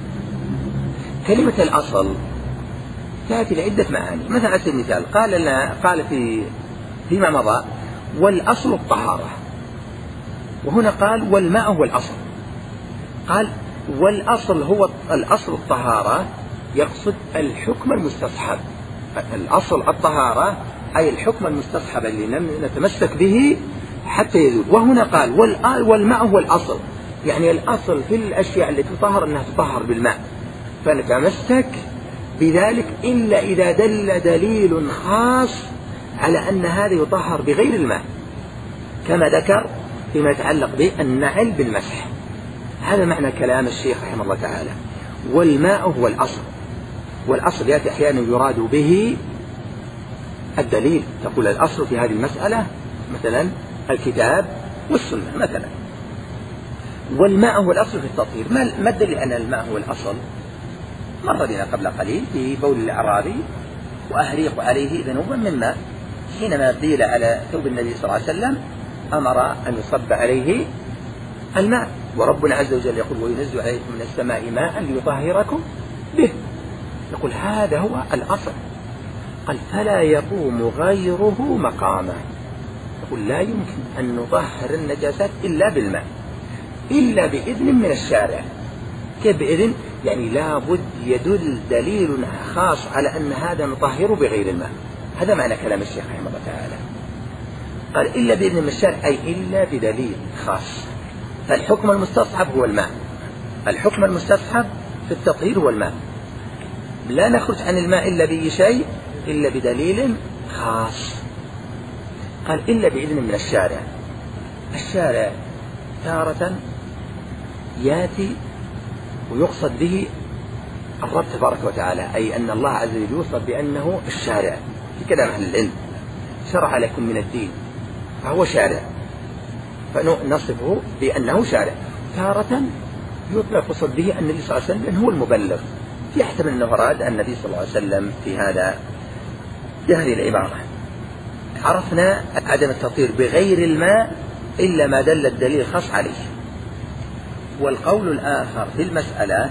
كلمة الأصل تأتي لعدة معاني. مثلا على سبيل المثال قال لنا قال في فيما مضى والأصل الطهارة، وهنا قال والماء هو الأصل. قال والأصل هو الأصل الطهارة، يقصد الحكم المستصحب. الأصل الطهارة أي الحكم المستصحب اللي نتمسك به حتى يزول. وهنا قال والماء هو الأصل، يعني الأصل في الأشياء التي تطهر أنها تطهر بالماء، فنتمسك بذلك إلا إذا دل دليل خاص على أن هذا يطهر بغير الماء، كما ذكر فيما يتعلق بالنعل بالمسح. هذا معنى كلام الشيخ رحمه الله تعالى. والماء هو الأصل، والأصل يأتي أحيانا يراد به الدليل، تقول الأصل في هذه المسألة مثلا الكتاب والسنة مثلا. والماء هو الأصل في التطهير. ما الدليل أن الماء هو الأصل؟ مر بنا قبل قليل في بول الأعرابي وأهريق عليه ذنوبا من ماء، حينما بيل على ثوب النبي صلى الله عليه وسلم أمر أن يصب عليه الماء، وربنا عز وجل يقول وينزل عليكم من السماء ماء ليطهركم به. يقول هذا هو الأصل. قال فلا يقوم غيره مقامه. يقول لا يمكن أن نطهر النجاسات إلا بالماء، إلا بإذن من الشارع. كيف بإذن؟ يعني لا بد يدل دليل خاص على أن هذا نطهره بغير الماء. هذا معنى كلام الشيخ رحمه الله تعالى. قال إلا بإذن من الشارع أي إلا بدليل خاص. فالحكم المستصحب هو الماء، الحكم المستصحب في التطهير هو الماء، لا نخرج عن الماء إلا بأي شيء إلا بدليل خاص. قال إلا بإذن من الشارع. الشارع تارة يأتي ويقصد به الرب تبارك وتعالى، أي أن الله عز وجل يوصف بأنه الشارع في كلام أهل العلم. شرع لكم من الدين فهو شارع، فنصفه بأنه شارع. تارة يطلق يقصد به النبي صلى الله عليه وسلم هو المبلغ، يحتمل أنه أراد النبي صلى الله عليه وسلم في هذا بهذه العبارة. عرفنا عدم التطهير بغير الماء إلا ما دل الدليل خاص عليه. والقول الآخر في المسألة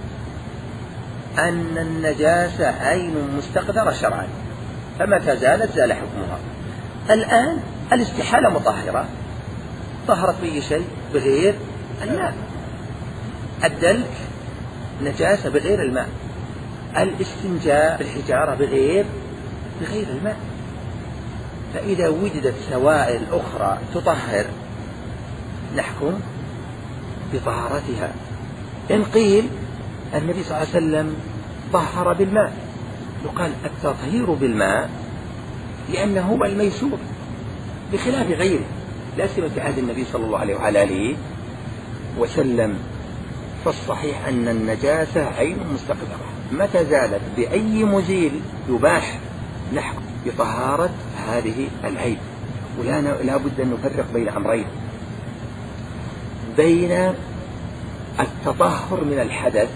أن النجاسة عين مستقدرة شرعا، فمتى زالت زال حكمها. الآن الاستحالة مطهرة، طهرت بأي شيء بغير الماء. الدلك نجاسة بغير الماء، الاستنجاء بالحجارة بغير بغير الماء. فإذا وجدت سوائل أخرى تطهر نحكم بطهارتها. إن قيل النبي صلى الله عليه وسلم طهر بالماء، يقال التطهير بالماء لأنه هو الميسور بخلاف غيره، لا سيما في عهد النبي صلى الله عليه وعلى آله وسلم. فالصحيح أن النجاسة عين مستقدرة، متى زالت بأي مزيل يباح نحكم بطهارة هذه العين. ولا لا بد أن نفرق بين أمرين، بين التطهر من الحدث،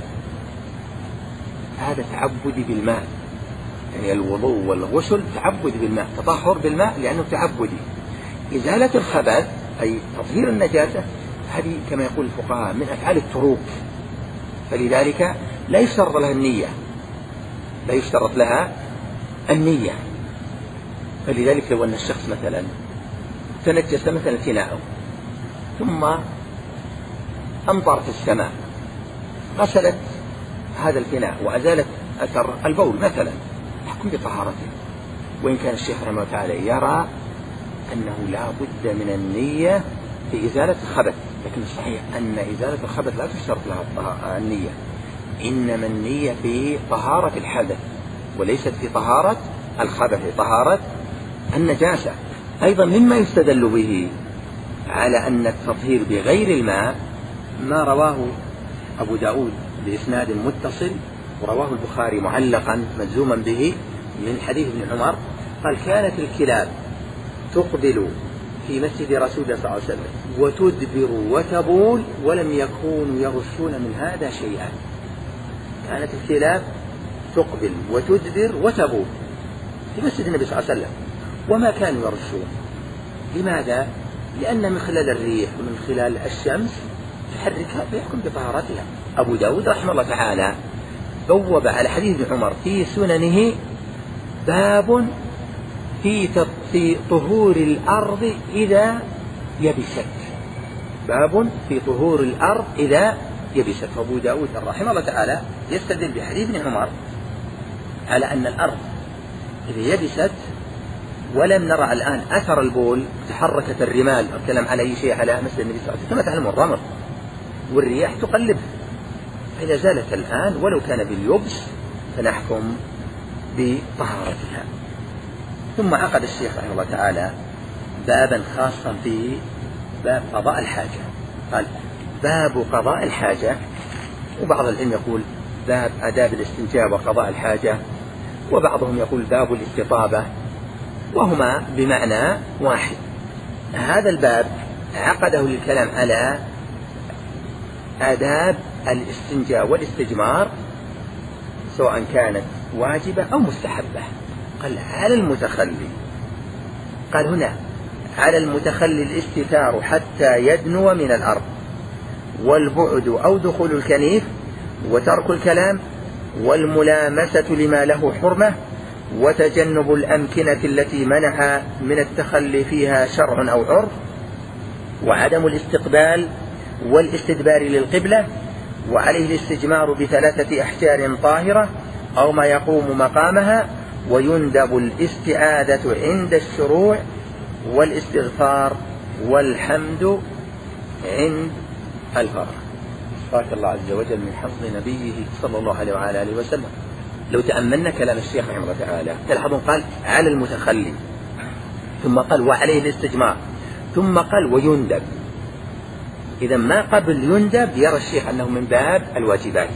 هذا تعبدي بالماء، يعني الوضوء والغسل تعبدي بالماء، تطهر بالماء لأنه تعبدي. إزالة الخبث أي تطهير النجاسة هذه كما يقول الفقهاء من أفعال التروك، فلذلك لا يشترط لها النية، لا يشترط لها النية. فلذلك لو أن الشخص مثلا تنجس مثلا فناءه ثم أمطرت السماء غسلت هذا الفناء وأزالت أثر البول مثلا، يحكم بطهارته. وإن كان الشيخ رحمه الله تعالى يرى أنه لا بد من النية في إزالة الخبث، لكن الصحيح أن إزالة الخبث لا تشترط لها النية، إنما النية في طهارة الحدث وليست في طهارة الخبث، في طهارة النجاسة. أيضا مما يستدل به على أن التطهير بغير الماء ما رواه أبو داود بإسناد متصل، ورواه البخاري معلقا مجزوما به من حديث ابن عمر قال كانت الكلاب تقبل في مسجد رسول الله صلى الله عليه وسلم وتدبر وتبول ولم يكونوا يرشون من هذا شيئا. كانت الكلاب تقبل وتدبر وتبول في مسجد النبي صلى الله عليه وسلم وما كانوا يرشون. لماذا؟ لأن من خلال الريح ومن خلال الشمس تحركها فيحكم بطهارتها. أبو داود رحمه الله تعالى بوب على حديث ابن عمر في سننه باب في في طهور الأرض إذا يبست، باب في طهور الأرض إذا يبست. فأبو داود رحمه الله تعالى يستدل بحديث ابن عمر على أن الأرض إذا يبست ولم نرى الآن أثر البول، تحركت الرمال، الكلام على أي شيء على مسجد النبي صلى الله عليه وسلم، كما تعلم الرمل والرياح تقلبها، فإذا زالت الآن ولو كان باليبس فنحكم بطهارتها. ثم عقد الشيخ رحمه الله تعالى بابا خاصا في باب قضاء الحاجة، قال باب قضاء الحاجة، وبعض العلم يقول باب آداب الاستنجاب وقضاء الحاجة، وبعضهم يقول باب الاستطابة، وهما بمعنى واحد. هذا الباب عقده للكلام على آداب الاستنجاء والاستجمار سواء كانت واجبة أو مستحبة. قال على المتخلي، قال هنا على المتخلي الاستتار حتى يدنو من الأرض، والبعد أو دخول الكنيف، وترك الكلام، والملامسة لما له حرمة، وتجنب الأمكنة التي منع من التخلي فيها شرع أو عرف، وعدم الاستقبال والاستدبار للقبلة، وعليه الاستجمار بثلاثة أحجار طاهرة أو ما يقوم مقامها، ويندب الاستعادة عند الشروع، والاستغفار والحمد عند الفرغ. بارك الله عز وجل من حفظ نبيه صلى الله عليه وعلى آله وسلم. لو تأملنا كلام الشيخ رحمه الله تعالى تلاحظون قال على المتخلي، ثم قال وعليه الاستجمار، ثم قال ويندب. إذا ما قبل يندب يرى الشيخ أنه من باب الواجبات.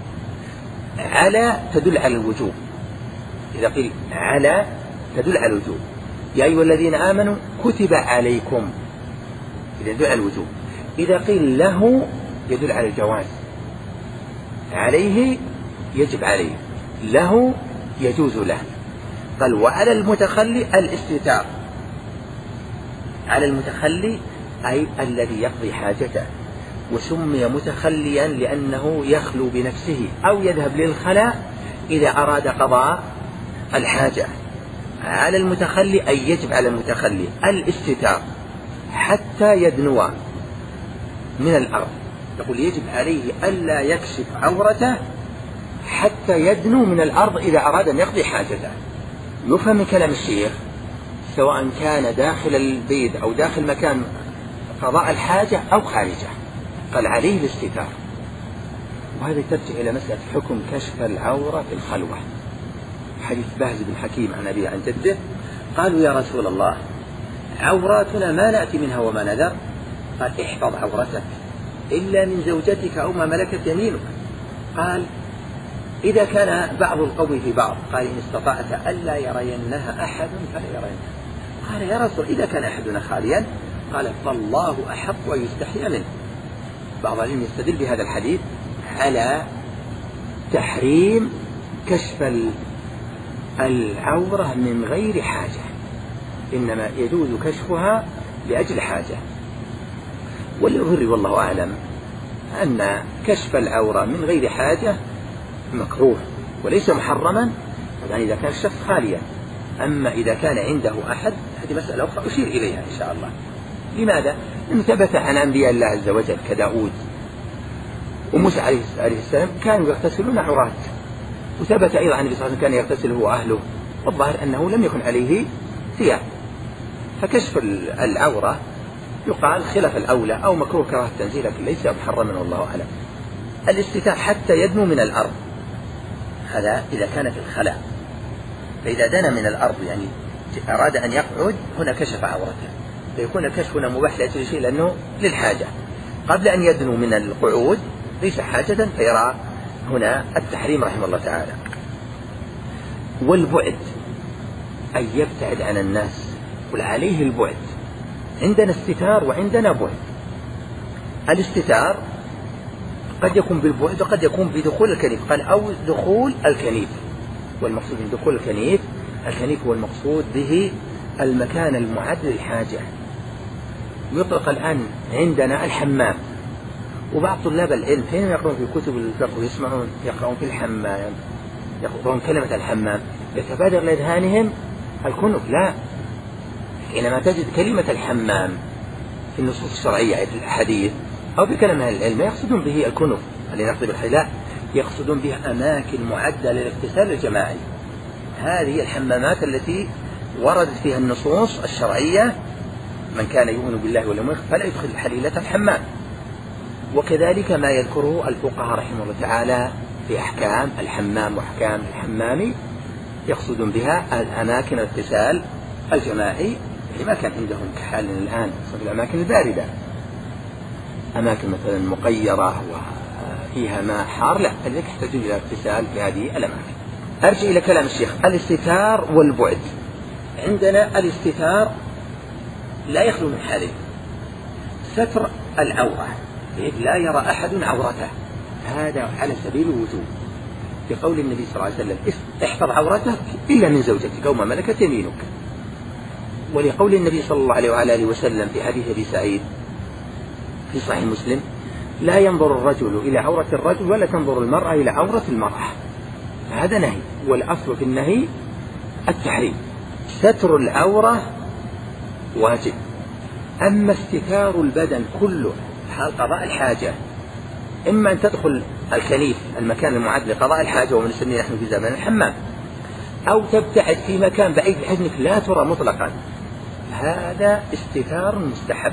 على تدل على الوجوب، إذا قيل على تدل على الوجوب، يا أيها الذين آمنوا كتب عليكم، إذا يدل على الوجوب. إذا قيل له يدل على الجواز، عليه يجب عليه، له يجوز له. قال وعلى المتخلي الاستتار، على المتخلي أي الذي يقضي حاجته، وسمي متخليا لأنه يخلو بنفسه أو يذهب للخلاء إذا أراد قضاء الحاجة. على المتخلي أي يجب على المتخلي الاستتار حتى يدنو من الأرض، يقول يجب عليه ألا يكشف عورته حتى يدنو من الأرض إذا أراد أن يقضي حاجته. يفهم من كلام الشيخ سواء كان داخل البيت أو داخل مكان قضاء الحاجة أو خارجه، قال عليه الاستتار. وهذا ترجع إلى مسألة حكم كشف العورة في الخلوة. حديث باهز بن حكيم عن أبي عن جده قالوا يا رسول الله عوراتنا ما نأتي منها وما نذر، قال احفظ عورتك إلا من زوجتك أو ما ملكت يمينك. قال إذا كان بعض القوم في بعض، قال إن استطعت ألا يرينها أحد فلا يرينها. قال يا رسول إذا كان أحدنا خاليا، قال فالله أحق ويستحيى منه. بعض العلم يستدل بهذا الحديث على تحريم كشف العورة من غير حاجة، إنما يجوز كشفها لأجل حاجة. والظاهر والله أعلم أن كشف العورة من غير حاجة مكروه وليس محرما، طبعا إذا كان الشخص خاليا. أما إذا كان عنده أحد هذه مسألة أخرى أشير إليها إن شاء الله. لماذا؟ إنه ثبت عن أنبياء الله عز وجل كداود وموسى عليه السلام كانوا يغتسلون عورات، وثبت أيضا عن النبي صلى الله عليه وسلم كان يغتسل هو أهله، والظاهر أنه لم يكن عليه ثياب. فكشف العورة يقال خلاف الأولى أو مكروه كراهة التنزيل، لكن ليس محرما والله أعلم. الاستتار حتى يدنو من الأرض، هذا إذا كان في الخلاء. فإذا دنا من الأرض يعني أراد أن يقعد هنا كشف عورته، فيكون الكشف هنا مباح لأجل شيء لأنه للحاجة. قبل أن يدنو من القعود ليس حاجة، فيرى هنا التحريم رحمه الله تعالى. والبعد أن يبتعد عن الناس، قل عليه البعد عندنا استتار وعندنا بعد. الاستتار قد يكون بالبعد وقد يكون بدخول الكنيف. قال أو دخول الكنيف، والمقصود من دخول الكنيف الكنيف هو المقصود به المكان المعد للحاجة. يطلق الآن عندنا الحمام، وبعض طلاب العلم حينما يقرؤون في كتب الفقه ويسمعون يقرؤون في الحمام يقرؤون كلمة الحمام يتبادر لأذهانهم الكنف. لا، حينما تجد كلمة الحمام في النصوص الشرعية في الحديث أو في كلام أهل العلم يقصدون به الكنف اللي نقصد بالحلاء، يقصدون بها أماكن معدة للاغتسال الجماعي. هذه الحمامات التي وردت فيها النصوص الشرعية: من كان يؤمن بالله واليوم الآخر فلا يدخل حليلة الحمام. وكذلك ما يذكره الفقهاء رحمه الله تعالى في أحكام الحمام وأحكام الحمام، يقصدون بها الأماكن الاغتسال الجماعي لما كان عندهم كحالنا الآن في الأماكن الباردة، أماكن مثلا مقيرة وفيها ماء حار، لا، الذي يحتاجون إلى اغتسال في هذه الأماكن. أرجع إلى كلام الشيخ: الاستتار والبعد. عندنا الاستتار لا يخلو من حالين: ستر العورة بحيث لا يرى أحد عورته، هذا على سبيل الوجوب، بقول النبي صلى الله عليه وسلم: احفظ عورتك إلا من زوجتك أو ما ملكت يمينك. ولقول النبي صلى الله عليه وعلى آله وسلم في حديث أبي سعيد في صحيح مسلم: لا ينظر الرجل إلى عورة الرجل ولا تنظر المرأة إلى عورة المرأة. هذا نهي، والأصل في النهي التحريم. ستر العورة واجب. أما استتار البدن كله حال قضاء الحاجة، إما أن تدخل الكنيف المكان المعد لقضاء الحاجة ومن نسميه نحن في زمان الحمام، أو تبتعد في مكان بعيد بحيث أنك لا ترى مطلقا، هذا استتار مستحب.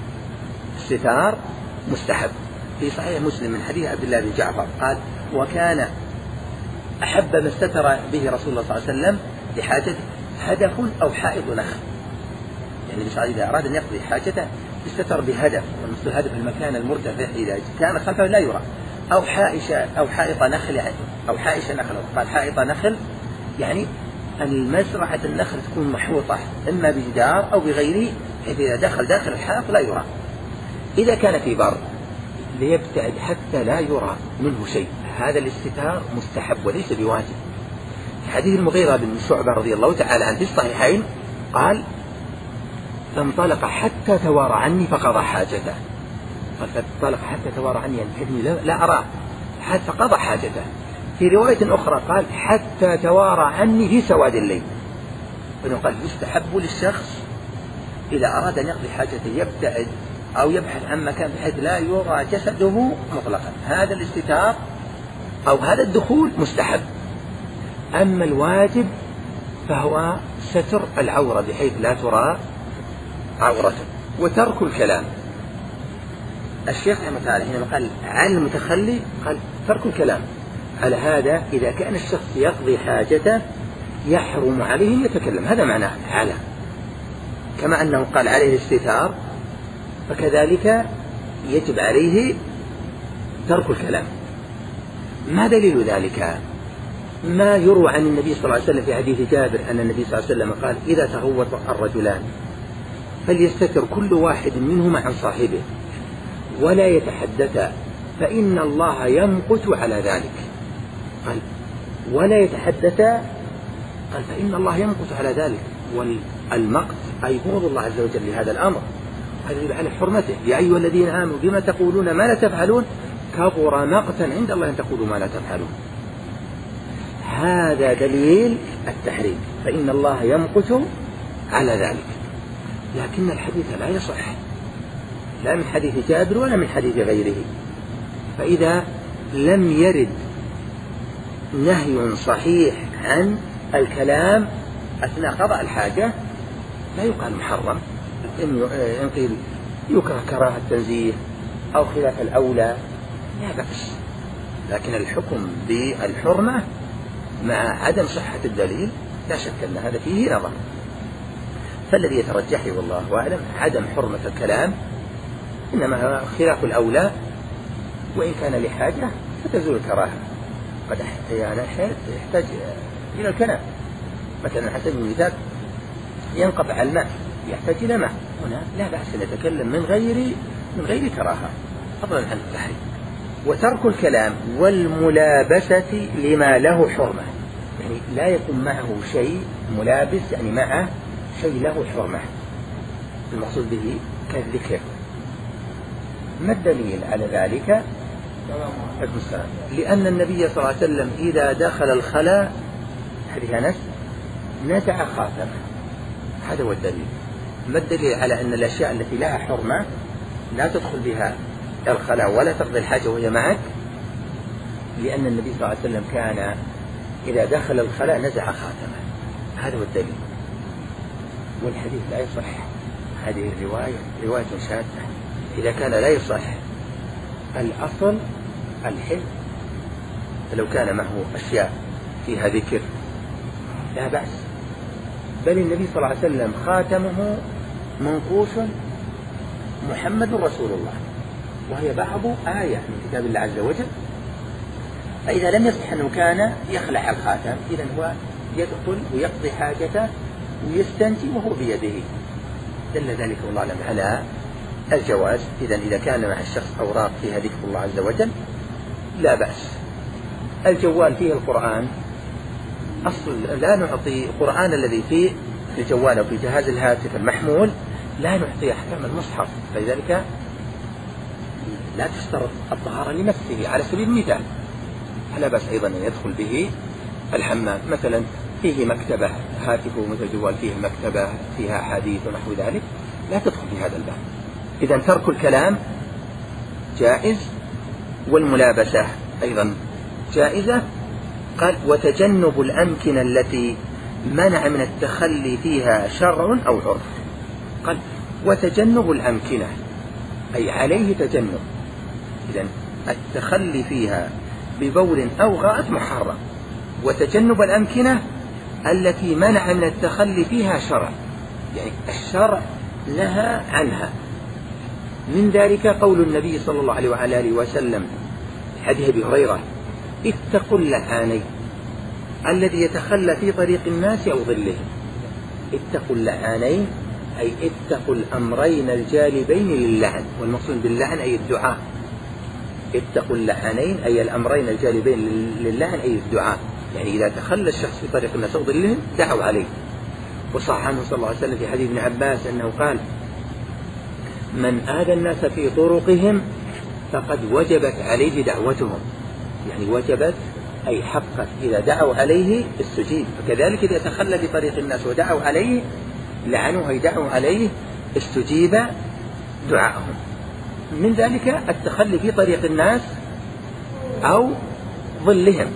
استتار مستحب. في صحيح مسلم من حديث عبد الله بن جعفر قال: وكان أحب ما استتر به رسول الله صلى الله عليه وسلم لحاجته هدف أو حائط نخل. يعني الإنسان إذا أراد أن يقضي حاجته استتر بهدف، والمقصود هدف المكان المرتفع إذا كان خلفه لا يرى، أو حائشة أو حائط نخل، أو حائشة نخل. قال حائط نخل يعني أن المزرعة النخل تكون محوطة إما بجدار أو بغيره، حيث إذا دخل داخل الحائط لا يرى. إذا كان في بر ليبتعد حتى لا يرى منه شيء، هذا الاستتار مستحب وليس بواجب. في حديث المغيرة بن شعبة رضي الله تعالى عنه في الصحيحين قال: فانطلق حتى توارى عني فقضى حاجته. قال فانطلق حتى توارى عني يعني لا, لا أراه حتى قضى حاجته. في رواية أخرى قال: حتى توارى عني في سواد الليل. فإنه قال يستحب للشخص إذا أراد أن يقضي حاجته يبتعد أو يبحث عن مكان بحيث لا يرى جسده مطلقا، هذا الاستتار أو هذا الدخول مستحب. أما الواجب فهو ستر العورة بحيث لا ترى عورته، وترك الكلام. الشيخ رحمه الله تعالى حينما قال عن المتخلي قال ترك الكلام. على هذا إذا كان الشخص يقضي حاجته يحرم عليه أن يتكلم، هذا معناه على، كما أنه قال عليه الاستتار فكذلك يجب عليه ترك الكلام. ما دليل ذلك؟ ما يروى عن النبي صلى الله عليه وسلم في حديث جابر أن النبي صلى الله عليه وسلم قال: إذا تغوط الرجلان فليستتر كل واحد منهما عن صاحبه ولا يتحدثا فإن الله يمقت على ذلك. قال ولا يتحدثا، قال فإن الله يمقت على ذلك، والمقت أي بغض الله عز وجل لهذا الأمر، هذا يدل على حرمته. يا أيها الذين آمنوا بما تقولون ما لا تفعلون كبر مقتا عند الله أن تقولوا ما لا تفعلون. هذا دليل التحريم، فإن الله يمقت على ذلك. لكن الحديث لا يصح، لا من حديث جابر ولا من حديث غيره. فإذا لم يرد نهي صحيح عن الكلام أثناء قضاء الحاجة لا يقال محرم. إن قيل يكره كراهة التنزيه أو خلاف الأولى لا بأس، لكن الحكم بالحرمة مع عدم صحة الدليل لا شك أن هذا فيه نظر. فالذي يترجح والله أعلم عدم حرمة الكلام، إنما خلاف الأولى، وإن كان لحاجة فتزول الكراهة. قد أحيانا يحتاج إلى الكلام، مثلا حسب المثال ينقطع الماء يحتاج إلى ماء، هنا لا بأس نتكلم من غير من غير كراهة فضلا عن التحريم. وترك الكلام والملابسة لما له حرمة، يعني لا يكون معه شيء ملابس، يعني معه شيء له حرمة، المقصود به كالذكر. ما الدليل على ذلك؟ لأن النبي صلى الله عليه وسلم إذا دخل الخلاء حديث أنس نزع خاتمه، هذا هو الدليل. ما الدليل على أن الأشياء التي لها حرمة لا تدخل بها الخلاء ولا تقضي الحاجة وهي معك؟ لأن النبي صلى الله عليه وسلم كان إذا دخل الخلاء نزع خاتمه، هذا هو الدليل. والحديث لا يصح، هذه الرواية رواية شاذة. إذا كان لا يصح الأصل الحل، فلو كان معه أشياء فيها ذكر لا بأس. بل النبي صلى الله عليه وسلم خاتمه منقوش محمد رسول الله، وهي بعض آية من كتاب الله عز وجل. فإذا لم يصح أنه كان يخلع الخاتم، إذن هو يدخل ويقضي حاجته ويستنجي وهو بيده، دل ذلك والله أعلم على الجواز. إذن إذا كان مع الشخص أوراق فيها ذكر الله عز وجل لا بأس. الجوال فيه القرآن، أصل لا نعطي القرآن الذي فيه في الجوال أو في جهاز الهاتف المحمول لا نعطي أحكام المصحف، فلذلك لا تشترط الطهارة لنفسه على سبيل المثال. فلا بأس أيضا أن يدخل به الحمام، مثلا فيه مكتبة هاتفه مثل جوال فيه مكتبة فيها حديث ونحو ذلك، لا تدخل في هذا الباب. إذا ترك الكلام جائز، والملابسة أيضا جائزة. قال وتجنب الأمكنة التي منع من التخلي فيها شرع أو عرف. قال وتجنب الأمكنة أي عليه تجنب، إذن التخلي فيها ببول أو غائط محرم. وتجنب الأمكنة التي منع من التخلي فيها شرع، يعني الشرع نهى عنها. من ذلك قول النبي صلى الله عليه وعلى آله وسلم حديث أبي هريرة اتقوا اللعانين الذي يتخلى في طريق الناس أو ظلهم. اتقوا اللعانين أي اتقوا الأمرين الجالبين للعن، والمقصود باللعن أي الدعاء. اتقوا اللعانين أي الأمرين الجالبين للعن أي الدعاء، يعني إذا تخلى الشخص في طريق الناس أو ظلهم دعوا عليه. وصح عنه صلى الله عليه وسلم في حديث ابن عباس أنه قال من آذى الناس في طرقهم فقد وجبت عليه دعوتهم، يعني وجبت أي حقت، إذا دعوا عليه استجيب. فكذلك إذا تخلى في طريق الناس ودعوا عليه لعنوه أي دعوا عليه استجيب دعاءهم. من ذلك التخلي في طريق الناس أو ظلهم،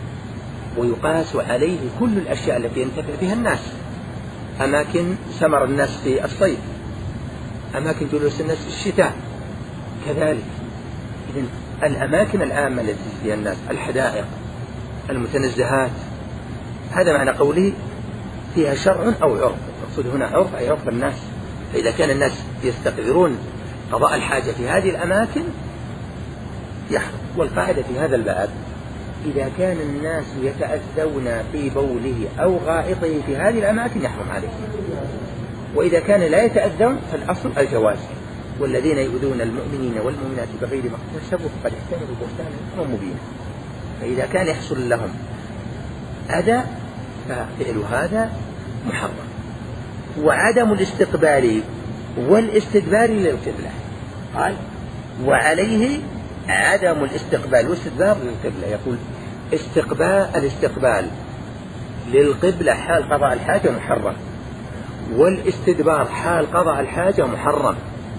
ويقاس عليه كل الأشياء التي ينتفع بها الناس، أماكن سمر الناس في الصيف، أماكن جلوس الناس في الشتاء كذلك. إذن الأماكن العامة التي فيها الناس، الحدائق، المتنزهات، هذا معنى قوله فيها شرع أو عرف. المقصود هنا عرف أي عرف الناس، فإذا كان الناس يستقدرون قضاء الحاجة في هذه الأماكن يحرم. والقاعدة في هذا الباب إذا كان الناس يتأذون في بوله أو غائطه في هذه الأماكن يحرم عليه، وإذا كان لا يتأذون فالأصل الجواز. والذين يؤذون المؤمنين والمؤمنات بغير ما اكتسبوا فقد احتملوا بهتانا مبينا. فإذا كان يحصل لهم أذى ففعل هذا محرم. وعدم الاستقبال والاستدبار للقبلة، قال وعليه عدم الاستقبال والاستدبار للقبلة. يقول استقبال الاستقبال للقبلة حال قضاء الحاجة محرم، والاستدبار حال قضاء الحاجة محرم.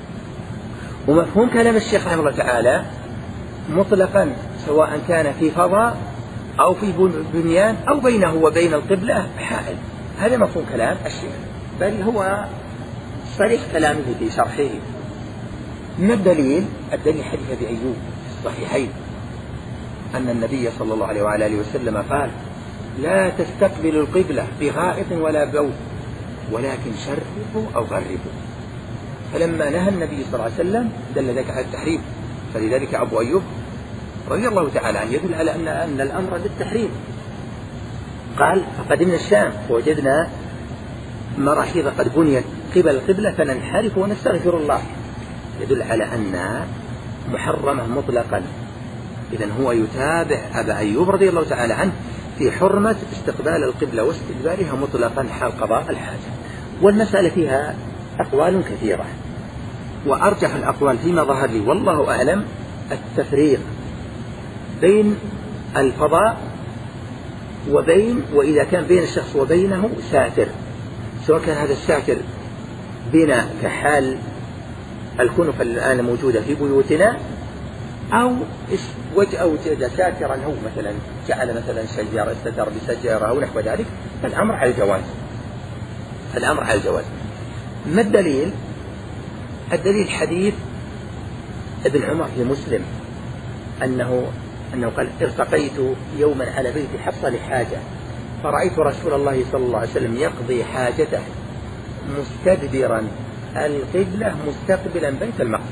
ومفهوم كلام الشيخ رحمه الله تعالى مطلقا سواء كان في فضاء أو في بنيان أو بينه وبين القبلة حائل، هذا مفهوم كلام الشيخ، بل هو صريح كلامه في شرحه. من الدليل؟ الدليل حديث أبي أيوب في الصحيحين أن النبي صلى الله عليه وعلى آله وسلم قال لا تستقبلوا القبلة بغائط ولا بول ولكن شرقوا أو غربوا. فلما نهى النبي صلى الله عليه وسلم دل ذلك على التحريم، فلذلك أبو أيوب رضي الله تعالى عنه يدل على أن, أن الأمر للتحريم. قال فقدمنا الشام فوجدنا مراحيض قد بنيت قبل القبلة فننحرف ونستغفر الله، يدل على أنها محرمة مطلقا. إذن هو يتابع أبا أيوب رضي الله تعالى عنه في حرمة استقبال القبلة واستدبارها مطلقا حال قضاء الحاجة. والمسألة فيها أقوال كثيرة، وأرجح الأقوال فيما ظهر لي والله أعلم التفريق بين الفضاء وبين وإذا كان بين الشخص وبينه ساتر، سواء كان هذا الساتر بنا كحال الكنف الآن موجودة في بيوتنا، أو وجه وجد ساترا هو مثلا جعل مثلا شجرة استتر بشجرة أو نحو ذلك، فالأمر على الجواز. الأمر على الجواز. ما الدليل؟ الدليل حديث ابن عمر في مسلم أنه أنه قال: ارتقيت يوما على بيت حفصة لحاجة فرأيت رسول الله صلى الله عليه وسلم يقضي حاجته مستدبرا القبلة مستقبلا بيت المقدس.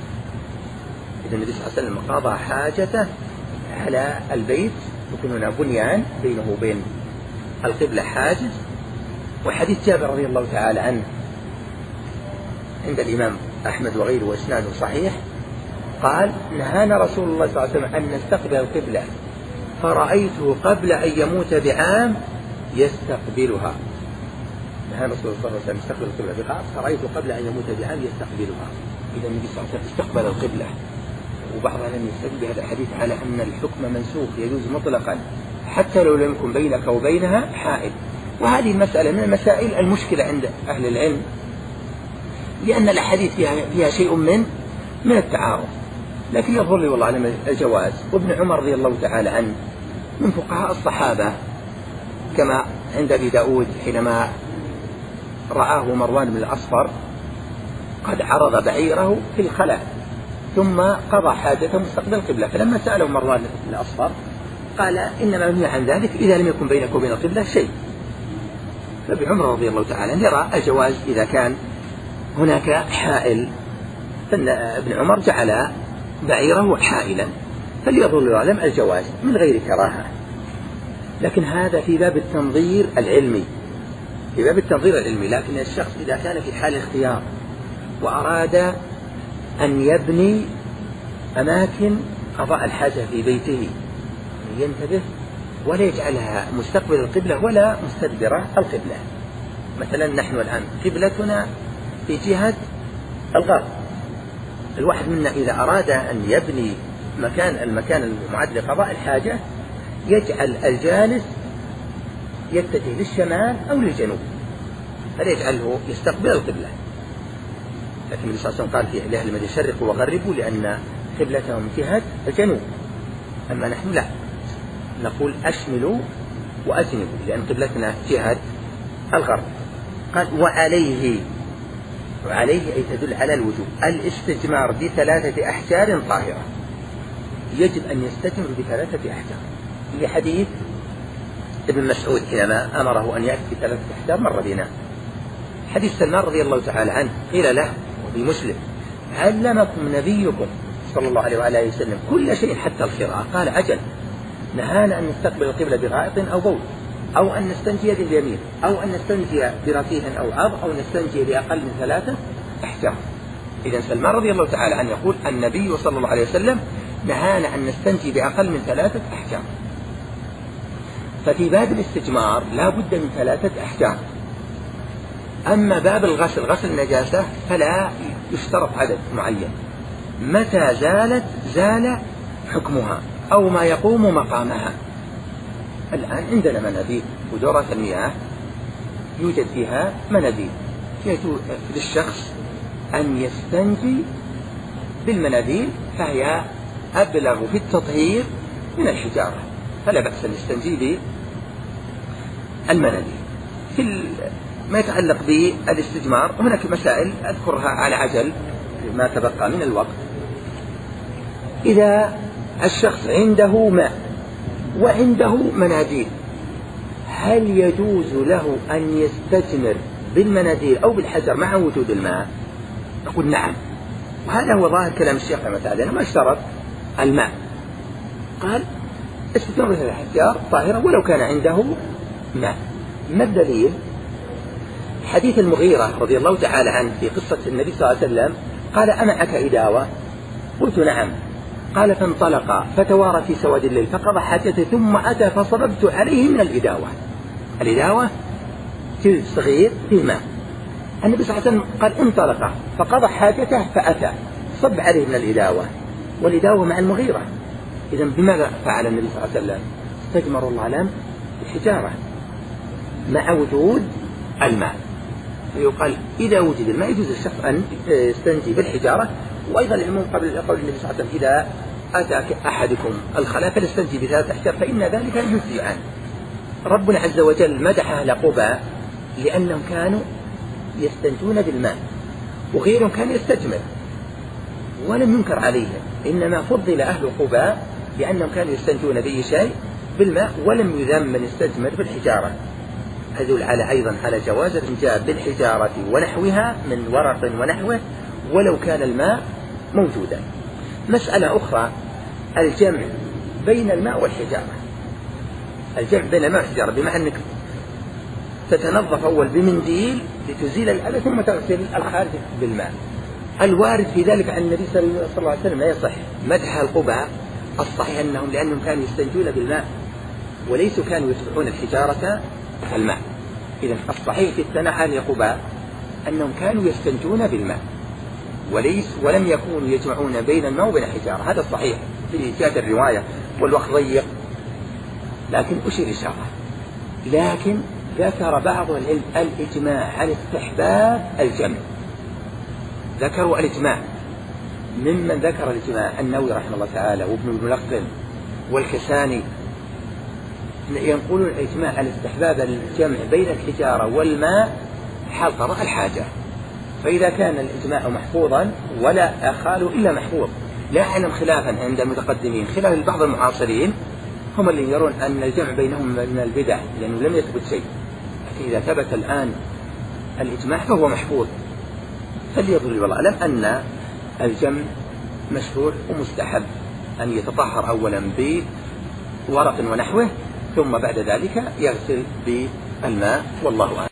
إذا النبي صلى الله عليه وسلم قضى حاجته على البيت، يكون هنا بنيان بينه وبين القبلة حاجز. وحديث جابر رضي الله تعالى عنه عند الإمام أحمد وغيره وإسناده صحيح، قال: نهانا رسول الله صلى الله عليه وسلم أن نستقبل القبلة فرأيته قبل أن يموت بعام يستقبلها. نهانا رسول الله صلى الله عليه وسلم يستقبل القبلة بعام فرأيته قبل أن يموت بعام يستقبلها. إذا النبي صلى الله عليه وسلم استقبل القبلة، وبعضها لم يستدل بهذا الحديث على أن الحكم منسوخ يجوز مطلقا حتى لو لم يكن بينك وبينها حائل. وهذه المسألة من المسائل المشكلة عند أهل العلم، لأن الأحاديث فيها, فيها شيء من من التعارض، لكن يظهر لي والله على الجواز. وابن عمر رضي الله تعالى عنه من فقهاء الصحابة، كما عند أبي داود حينما رآه مروان بن الأصفر قد عرض بعيره في الخلاء ثم قضى حاجته مستقبل القبلة، فلما سأله مروان بن الأصفر قال: إنما منهي عن ذلك إذا لم يكن بينك وبين القبلة شيء. فابن عمر رضي الله تعالى عنه يرى الجواز إذا كان هناك حائل، فإن ابن عمر جعل بعيره حائلا، فليظهر العلم الجواز من غير كراهة. لكن هذا في باب التنظير العلمي، في باب التنظير العلمي. لكن الشخص إذا كان في حال اختيار وأراد أن يبني أماكن قضاء الحاجة في بيته ينتبه ولا يجعلها مستقبل القبلة ولا مستدبرة القبلة. مثلا نحن الآن قبلتنا في جهة الغرب، الواحد منا إذا أراد أن يبني مكان المكان المعد لقضاء الحاجة يجعل الجالس يتجه للشمال أو للجنوب، فلا يجعله يستقبل القبلة. لكن النبي صلى الله عليه وسلم قال في أهل المدينة شرقوا وغربوا لأن قبلتهم جهة الجنوب. أما نحن لا، نقول أشملوا وأجنبوا لأن قبلتنا جهة الغرب. قال: وعليه، وعليه أي تدل على الوجوب الاستجمار بثلاثة أحجار طاهرة، يجب أن يستجمر بثلاثة أحجار، لحديث ابن مسعود حينما أمره أن يأتي بثلاثة أحجار مر بنا. حديث سلمان رضي الله تعالى عنه قيل له وفي مسلم: علمكم نبيكم صلى الله عليه وآله وسلم كل شيء حتى القراءة؟ قال: أجل، نهانا أن نستقبل القبلة بغائط أو بول، أو أن نستنجي باليمين، أو أن نستنجي برفيه أو عظ، أو نستنجي بأقل من ثلاثة أحجار. إذا سلمان رضي الله تعالى عنه يقول: النبي صلى الله عليه وسلم نهانا أن نستنجي بأقل من ثلاثة أحجار. ففي باب الاستجمار لا بد من ثلاثة أحجار. أما باب الغسل، غسل النجاسة، فلا يشترط عدد معين، متى زالت زال حكمها أو ما يقوم مقامها. الآن عندنا مناديل ودورة المياه يوجد فيها مناديل للشخص أن يستنجي بالمناديل، فهي أبلغ في التطهير من الحجارة، فلا بأس أن يستنجي بالمناديل. في ما يتعلق بالاستجمار هناك مسائل أذكرها على عجل ما تبقى من الوقت. إذا الشخص عنده ماء وعنده مناديل، هل يجوز له أن يستجمر بالمناديل أو بالحجر مع وجود الماء؟ نقول نعم، وهذا هو ظاهر كلام الشيخ رحمه الله، ما اشترط الماء، قال استجمر بالحجار طاهرة ولو كان عنده ماء. ما الدليل؟ حديث المغيرة رضي الله تعالى عنه في قصة النبي صلى الله عليه وسلم قال: أمعك إداوة؟ قلت: نعم. قال: فانطلق فتوارى في سواد الليل فقضى حاجته ثم أتى فصببت عليه من الإداوة. الإداوة جلد صغير فيه ماء. النبي صلى الله عليه وسلم قال: انطلق فقضى حاجته فأتى صب عليه من الإداوة، والإداوة مع المغيرة. إذن بماذا فعل النبي صلى الله عليه وسلم؟ استجمر الله عليه الحجارة مع وجود الماء. فيقال إذا وجد الماء يجوز الشخص أن يستنجي بالحجارة. وأيضا العموم قبل قول النبي صلى الله عليه وسلم: إذا أتاك أحدكم الخلاء فليستنجي بثلاث أحجار فإن ذلك يجزي عنه. ربنا عز وجل مدح أهل قباء لأنهم كانوا يستنجون بالماء، وغيرهم كان يستجمر ولم ينكر عليهم، إنما فضل أهل قباء لأنهم كانوا يستنجون بأي شيء بالماء، ولم يذم من يستجمر بالحجارة. هذول على أيضا على جواز الإنجاب بالحجارة ونحوها من ورق ونحوه ولو كان الماء موجودا. مسألة أخرى: الجمع بين الماء والحجارة. الجمع بين الماء والحجارة بمعنى أنك تتنظف أول بمنديل لتزيل الأذى ثم تغسل الخارج بالماء. الوارد في ذلك عن النبي صلى الله عليه وسلم لا يصح. مدح القباء الصحيح أنهم لأنهم كانوا يستنجون بالماء وليسوا كانوا يتبعون الحجارة الماء. إذن الصحيح في الثناء عن قباء أنهم كانوا يستنجون بالماء وليس ولم يكونوا يجمعون بين الماء وبين الحجارة. هذا الصحيح في إيجاد الرواية، والوقت ضيق، لكن أشير إشارة. لكن ذكر بعض العلم الإجماع على استحباب الجمع، ذكروا الإجماع. ممن ذكر الإجماع النووي رحمه الله تعالى وابن الملقن والكساني ينقلون الإجماع على استحباب الجمع بين الحجارة والماء حال قضاء الحاجة. فإذا كان الإجماع محفوظا ولا أخالوا إلا محفوظ، لا أعلم خلافا عند المتقدمين خلاف بعض المعاصرين هم اللي يرون أن الجمع بينهم من البدع لأنه لم يثبت شيء. لكن إذا ثبت الآن الإجماع فهو محفوظ. فليظهر والله أعلم أن الجمع مشروع ومستحب، أن يتطهر أولا بورق ونحوه ثم بعد ذلك يغسل بالماء، والله أعلم.